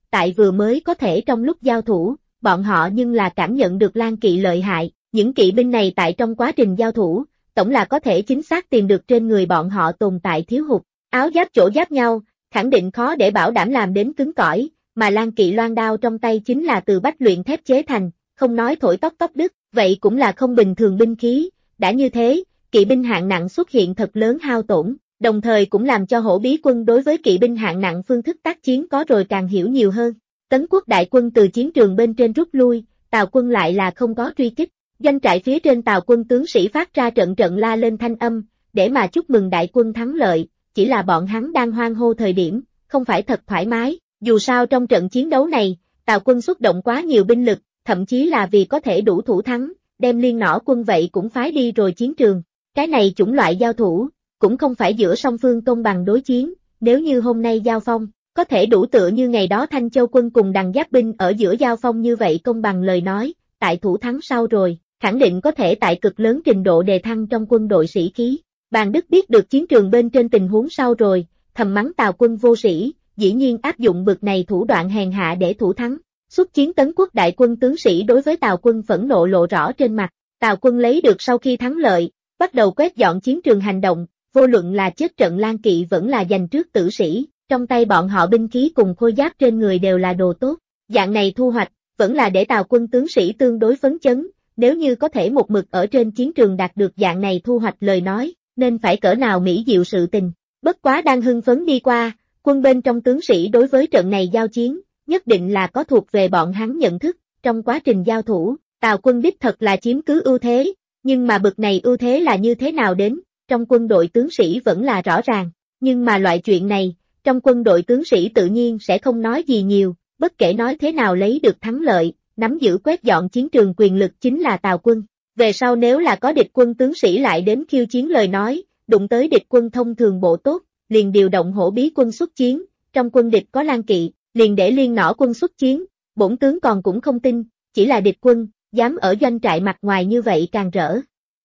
tại vừa mới có thể trong lúc giao thủ, bọn họ nhưng là cảm nhận được Lan kỵ lợi hại, những kỵ binh này tại trong quá trình giao thủ, tổng là có thể chính xác tìm được trên người bọn họ tồn tại thiếu hụt, áo giáp chỗ giáp nhau, khẳng định khó để bảo đảm làm đến cứng cỏi, mà Lan kỵ loan đao trong tay chính là từ bách luyện thép chế thành, không nói thổi tóc tóc đứt, vậy cũng là không bình thường binh khí, đã như thế, kỵ binh hạng nặng xuất hiện thật lớn hao tổn, đồng thời cũng làm cho hổ bí quân đối với kỵ binh hạng nặng phương thức tác chiến có rồi càng hiểu nhiều hơn. Tấn quốc đại quân từ chiến trường bên trên rút lui, Tào quân lại là không có truy kích, doanh trại phía trên Tào quân tướng sĩ phát ra trận trận la lên thanh âm, để mà chúc mừng đại quân thắng lợi, chỉ là bọn hắn đang hoan hô thời điểm, không phải thật thoải mái, dù sao trong trận chiến đấu này, Tào quân xuất động quá nhiều binh lực, thậm chí là vì có thể đủ thủ thắng, đem Liên Nỏ quân vậy cũng phái đi rồi chiến trường, cái này chủng loại giao thủ, cũng không phải giữa song phương công bằng đối chiến, nếu như hôm nay giao phong, có thể đủ tựa như ngày đó Thanh Châu quân cùng Đằng Giáp binh ở giữa giao phong như vậy công bằng lời nói, tại thủ thắng sau rồi, khẳng định có thể tại cực lớn trình độ đề thăng trong quân đội sĩ khí. Bàn Đức biết được chiến trường bên trên tình huống sau rồi, thầm mắng Tào quân vô sĩ, dĩ nhiên áp dụng bực này thủ đoạn hèn hạ để thủ thắng. Xuất chiến tấn quốc đại quân tướng sĩ đối với Tào quân phẫn nộ lộ rõ trên mặt, Tào quân lấy được sau khi thắng lợi, bắt đầu quét dọn chiến trường hành động, vô luận là chết trận Lan kỵ vẫn là giành trước tử sĩ, trong tay bọn họ binh khí cùng khôi giáp trên người đều là đồ tốt, dạng này thu hoạch, vẫn là để Tào quân tướng sĩ tương đối phấn chấn, nếu như có thể một mực ở trên chiến trường đạt được dạng này thu hoạch lời nói, nên phải cỡ nào mỹ diệu sự tình, bất quá đang hưng phấn đi qua, quân bên trong tướng sĩ đối với trận này giao chiến, nhất định là có thuộc về bọn hắn nhận thức, trong quá trình giao thủ, Tào quân đích thật là chiếm cứ ưu thế, nhưng mà bực này ưu thế là như thế nào đến, trong quân đội tướng sĩ vẫn là rõ ràng, nhưng mà loại chuyện này, trong quân đội tướng sĩ tự nhiên sẽ không nói gì nhiều, bất kể nói thế nào lấy được thắng lợi, nắm giữ quét dọn chiến trường quyền lực chính là Tào quân. Về sau nếu là có địch quân tướng sĩ lại đến khiêu chiến lời nói, đụng tới địch quân thông thường bộ tốt, liền điều động hổ bí quân xuất chiến, trong quân địch có Lan kỵ, liền để Liên Nỏ quân xuất chiến, bổn tướng còn cũng không tin, chỉ là địch quân, dám ở doanh trại mặt ngoài như vậy càng rỡ.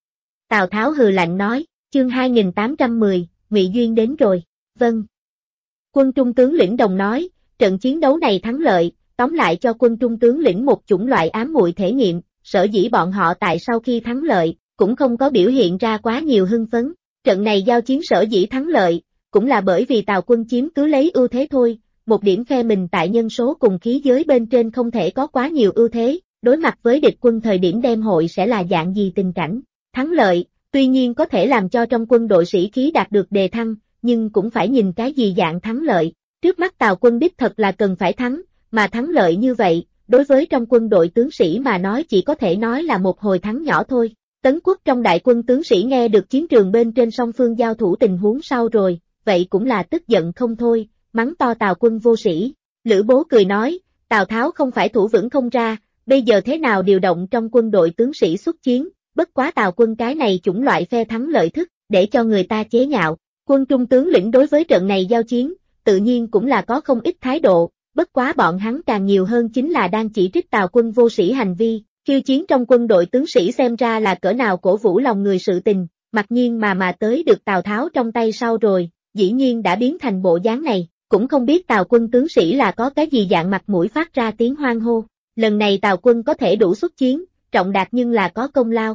Tào Tháo hừ lạnh nói, chương 2810, Ngụy Duyên đến rồi, vâng. Quân trung tướng lĩnh đồng nói, trận chiến đấu này thắng lợi, tóm lại cho quân trung tướng lĩnh một chủng loại ám muội thể nghiệm, sở dĩ bọn họ tại sau khi thắng lợi, cũng không có biểu hiện ra quá nhiều hưng phấn, trận này giao chiến sở dĩ thắng lợi, cũng là bởi vì Tào quân chiếm cứ lấy ưu thế thôi, một điểm phe mình tại nhân số cùng khí giới bên trên không thể có quá nhiều ưu thế, đối mặt với địch quân thời điểm đem hội sẽ là dạng gì tình cảnh, thắng lợi, tuy nhiên có thể làm cho trong quân đội sĩ khí đạt được đề thăng, nhưng cũng phải nhìn cái gì dạng thắng lợi, trước mắt Tào quân đích thật là cần phải thắng, mà thắng lợi như vậy, đối với trong quân đội tướng sĩ mà nói chỉ có thể nói là một hồi thắng nhỏ thôi. Tấn quốc trong đại quân tướng sĩ nghe được chiến trường bên trên song phương giao thủ tình huống sau rồi, vậy cũng là tức giận không thôi, mắng to Tào quân vô sĩ. Lữ Bố cười nói, Tào Tháo không phải thủ vững không ra, bây giờ thế nào điều động trong quân đội tướng sĩ xuất chiến, bất quá Tào quân cái này chủng loại phe thắng lợi thức, để cho người ta chế nhạo. Quân trung tướng lĩnh đối với trận này giao chiến, tự nhiên cũng là có không ít thái độ, bất quá bọn hắn càng nhiều hơn chính là đang chỉ trích Tào quân vô sĩ hành vi, khiêu chiến trong quân đội tướng sĩ xem ra là cỡ nào cổ vũ lòng người sự tình, mặc nhiên mà tới được Tào Tháo trong tay sau rồi, dĩ nhiên đã biến thành bộ dáng này, cũng không biết Tào quân tướng sĩ là có cái gì dạng mặt mũi phát ra tiếng hoan hô, lần này Tào quân có thể đủ xuất chiến, trọng đạt nhưng là có công lao.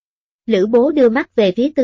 Lữ Bố đưa mắt về phía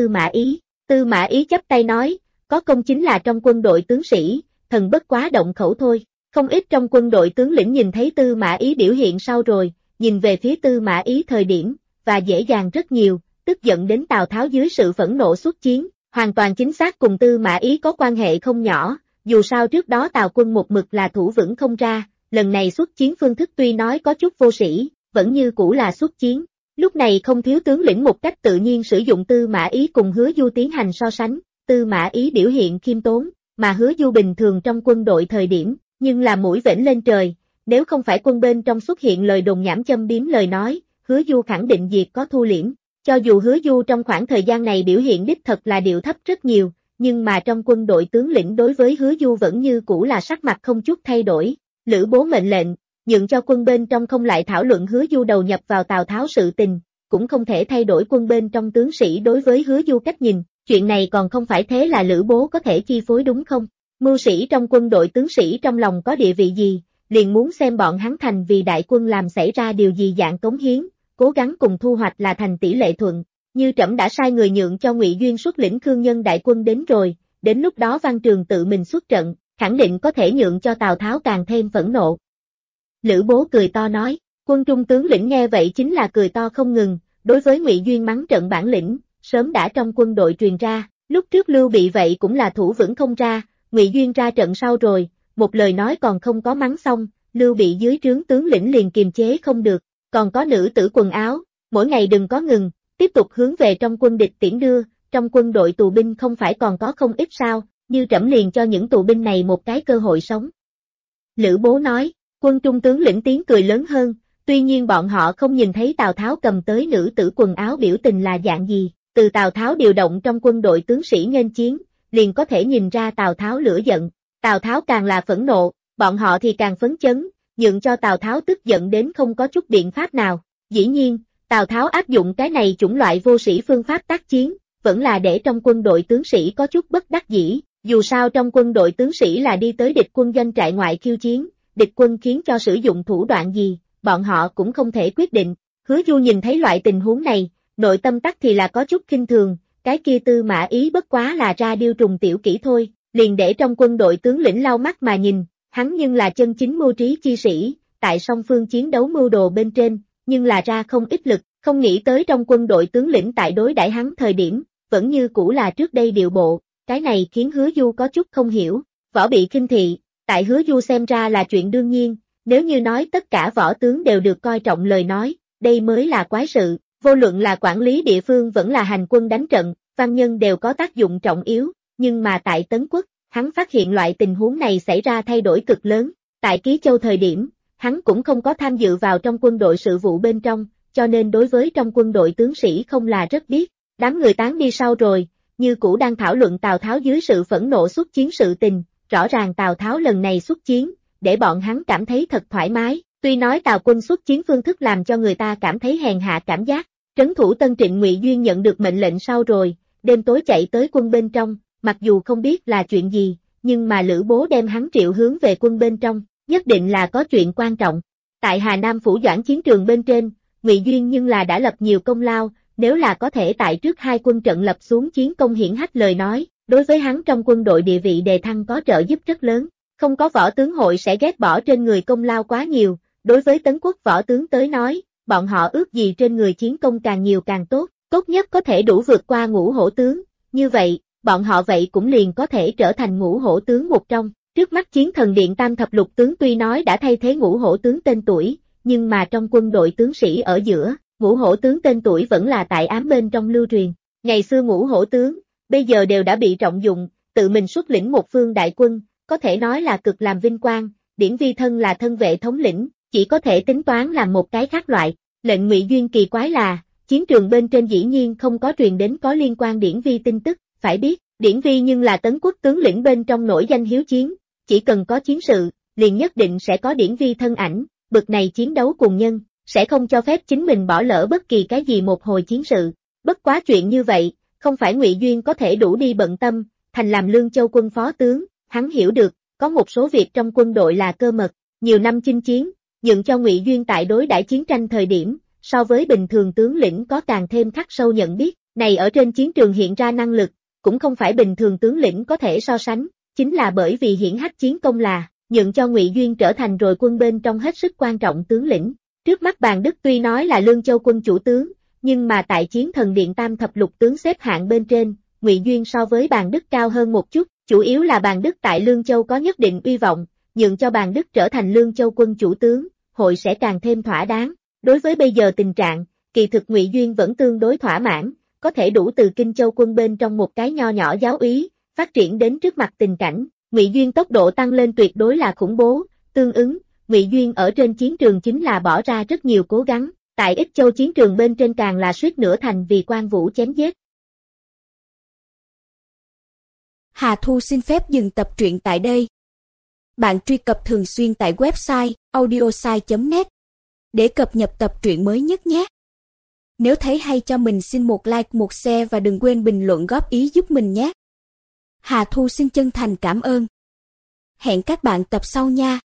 Tư Mã Ý chắp tay nói, có công chính là trong quân đội tướng sĩ, thần bất quá động khẩu thôi. Không ít trong quân đội tướng lĩnh nhìn thấy Tư Mã Ý biểu hiện sau rồi, nhìn về phía Tư Mã Ý thời điểm, và dễ dàng rất nhiều, tức giận đến Tào Tháo dưới sự phẫn nộ xuất chiến, hoàn toàn chính xác cùng Tư Mã Ý có quan hệ không nhỏ, dù sao trước đó Tào quân một mực là thủ vững không ra, lần này xuất chiến phương thức tuy nói có chút vô sĩ, vẫn như cũ là xuất chiến. Lúc này không thiếu tướng lĩnh một cách tự nhiên sử dụng Tư Mã Ý cùng Hứa Du tiến hành so sánh, Tư Mã Ý biểu hiện khiêm tốn, mà Hứa Du bình thường trong quân đội thời điểm, nhưng là mũi vểnh lên trời, nếu không phải quân bên trong xuất hiện lời đồn nhảm châm biếm lời nói, Hứa Du khẳng định việc có thu liễm, cho dù Hứa Du trong khoảng thời gian này biểu hiện đích thật là điệu thấp rất nhiều, nhưng mà trong quân đội tướng lĩnh đối với Hứa Du vẫn như cũ là sắc mặt không chút thay đổi, Lữ Bố mệnh lệnh, nhượng cho quân bên trong không lại thảo luận Hứa Du đầu nhập vào Tào Tháo sự tình, cũng không thể thay đổi quân bên trong tướng sĩ đối với Hứa Du cách nhìn, chuyện này còn không phải thế là Lữ Bố có thể chi phối đúng không? Mưu sĩ trong quân đội tướng sĩ trong lòng có địa vị gì, liền muốn xem bọn hắn thành vì đại quân làm xảy ra điều gì dạng cống hiến, cố gắng cùng thu hoạch là thành tỷ lệ thuận. Như trẫm đã sai người nhượng cho Ngụy Duyên xuất lĩnh Khương Nhân đại quân đến rồi, đến lúc đó Văn Trường tự mình xuất trận, khẳng định có thể nhượng cho Tào Tháo càng thêm phẫn nộ. Lữ Bố cười to nói, quân trung tướng lĩnh nghe vậy chính là cười to không ngừng, đối với Ngụy Duyên mắng trận bản lĩnh, sớm đã trong quân đội truyền ra, lúc trước Lưu Bị vậy cũng là thủ vững không ra, Ngụy Duyên ra trận sau rồi, một lời nói còn không có mắng xong, Lưu Bị dưới trướng tướng lĩnh liền kiềm chế không được, còn có nữ tử quần áo, mỗi ngày đừng có ngừng, tiếp tục hướng về trong quân địch tiễn đưa, trong quân đội tù binh không phải còn có không ít sao, như trẫm liền cho những tù binh này một cái cơ hội sống. Lữ Bố nói, quân trung tướng lĩnh tiếng cười lớn hơn, tuy nhiên bọn họ không nhìn thấy Tào Tháo cầm tới nữ tử quần áo biểu tình là dạng gì, từ Tào Tháo điều động trong quân đội tướng sĩ nghênh chiến, liền có thể nhìn ra Tào Tháo lửa giận, Tào Tháo càng là phẫn nộ, bọn họ thì càng phấn chấn, nhượng cho Tào Tháo tức giận đến không có chút biện pháp nào, dĩ nhiên, Tào Tháo áp dụng cái này chủng loại vô sĩ phương pháp tác chiến, vẫn là để trong quân đội tướng sĩ có chút bất đắc dĩ, dù sao trong quân đội tướng sĩ là đi tới địch quân doanh trại ngoại khiêu chiến, địch quân khiến cho sử dụng thủ đoạn gì, bọn họ cũng không thể quyết định. Hứa Du nhìn thấy loại tình huống này, nội tâm tắc thì là có chút khinh thường, cái kia Tư Mã Ý bất quá là ra điêu trùng tiểu kỹ thôi, liền để trong quân đội tướng lĩnh lau mắt mà nhìn, hắn nhưng là chân chính mưu trí chi sĩ, tại song phương chiến đấu mưu đồ bên trên, nhưng là ra không ít lực, không nghĩ tới trong quân đội tướng lĩnh tại đối đãi hắn thời điểm, vẫn như cũ là trước đây điều bộ, cái này khiến Hứa Du có chút không hiểu, võ bị khinh thị, tại Hứa Du xem ra là chuyện đương nhiên, nếu như nói tất cả võ tướng đều được coi trọng lời nói, đây mới là quái sự, vô luận là quản lý địa phương vẫn là hành quân đánh trận, văn nhân đều có tác dụng trọng yếu, nhưng mà tại Tấn Quốc, hắn phát hiện loại tình huống này xảy ra thay đổi cực lớn, tại Ký Châu thời điểm, hắn cũng không có tham dự vào trong quân đội sự vụ bên trong, cho nên đối với trong quân đội tướng sĩ không là rất biết, đám người tán đi sau rồi, như cũ đang thảo luận Tào Tháo dưới sự phẫn nộ xuất chiến sự tình, rõ ràng Tào Tháo lần này xuất chiến, để bọn hắn cảm thấy thật thoải mái, tuy nói Tào quân xuất chiến phương thức làm cho người ta cảm thấy hèn hạ cảm giác, trấn thủ Tân Trịnh Ngụy Duyên nhận được mệnh lệnh sau rồi, đêm tối chạy tới quân bên trong, mặc dù không biết là chuyện gì, nhưng mà Lữ Bố đem hắn triệu hướng về quân bên trong, nhất định là có chuyện quan trọng. Tại Hà Nam Phủ Doãn chiến trường bên trên, Ngụy Duyên nhưng là đã lập nhiều công lao, nếu là có thể tại trước hai quân trận lập xuống chiến công hiển hách lời nói, đối với hắn trong quân đội địa vị đề thăng có trợ giúp rất lớn. Không có võ tướng hội sẽ ghét bỏ trên người công lao quá nhiều, đối với Tấn Quốc võ tướng tới nói, bọn họ ước gì trên người chiến công càng nhiều càng tốt, tốt nhất có thể đủ vượt qua ngũ hổ tướng, như vậy, bọn họ vậy cũng liền có thể trở thành ngũ hổ tướng một trong. Trước mắt Chiến Thần Điện Tam Thập Lục tướng tuy nói đã thay thế ngũ hổ tướng tên tuổi, nhưng mà trong quân đội tướng sĩ ở giữa, ngũ hổ tướng tên tuổi vẫn là tại ám bên trong lưu truyền. Ngày xưa ngũ hổ tướng, bây giờ đều đã bị trọng dụng, tự mình xuất lĩnh một phương đại quân, có thể nói là cực làm vinh quang, Điển Vi thân là thân vệ thống lĩnh, chỉ có thể tính toán làm một cái khác loại. Lệnh Ngụy Duyên kỳ quái là, chiến trường bên trên dĩ nhiên không có truyền đến có liên quan Điển Vi tin tức, phải biết, Điển Vi nhưng là Tấn Quốc tướng lĩnh bên trong nổi danh hiếu chiến, chỉ cần có chiến sự, liền nhất định sẽ có Điển Vi thân ảnh, bực này chiến đấu cùng nhân, sẽ không cho phép chính mình bỏ lỡ bất kỳ cái gì một hồi chiến sự. Bất quá chuyện như vậy, không phải Ngụy Duyên có thể đủ đi bận tâm, thành làm Lương Châu quân phó tướng, hắn hiểu được, có một số việc trong quân đội là cơ mật, nhiều năm chinh chiến, nhượng cho Ngụy Duyên tại đối đãi chiến tranh thời điểm, so với bình thường tướng lĩnh có càng thêm khắc sâu nhận biết, này ở trên chiến trường hiện ra năng lực, cũng không phải bình thường tướng lĩnh có thể so sánh, chính là bởi vì hiển hách chiến công là, nhượng cho Ngụy Duyên trở thành rồi quân bên trong hết sức quan trọng tướng lĩnh. Trước mắt Bàn Đức tuy nói là Lương Châu quân chủ tướng, nhưng mà tại Chiến Thần Điện Tam Thập Lục tướng xếp hạng bên trên, Ngụy Duyên so với Bàn Đức cao hơn một chút, chủ yếu là Bàn Đức tại Lương Châu có nhất định uy vọng, nhượng cho Bàn Đức trở thành Lương Châu quân chủ tướng, hội sẽ càng thêm thỏa đáng. Đối với bây giờ tình trạng, kỳ thực Ngụy Duyên vẫn tương đối thỏa mãn, có thể đủ từ Kinh Châu quân bên trong một cái nho nhỏ giáo úy, phát triển đến trước mặt tình cảnh, Ngụy Duyên tốc độ tăng lên tuyệt đối là khủng bố, tương ứng, Ngụy Duyên ở trên chiến trường chính là bỏ ra rất nhiều cố gắng, tại Ích Châu chiến trường bên trên càng là suýt nữa thành vì Quan Vũ chém giết.
Hà Thu xin phép dừng tập truyện tại đây. Bạn truy cập thường xuyên tại website audiosai.net để cập nhật tập truyện mới nhất nhé. Nếu thấy hay cho mình xin một like, một share và đừng quên bình luận góp ý giúp mình nhé. Hà Thu xin chân thành cảm ơn. Hẹn các bạn tập sau nha.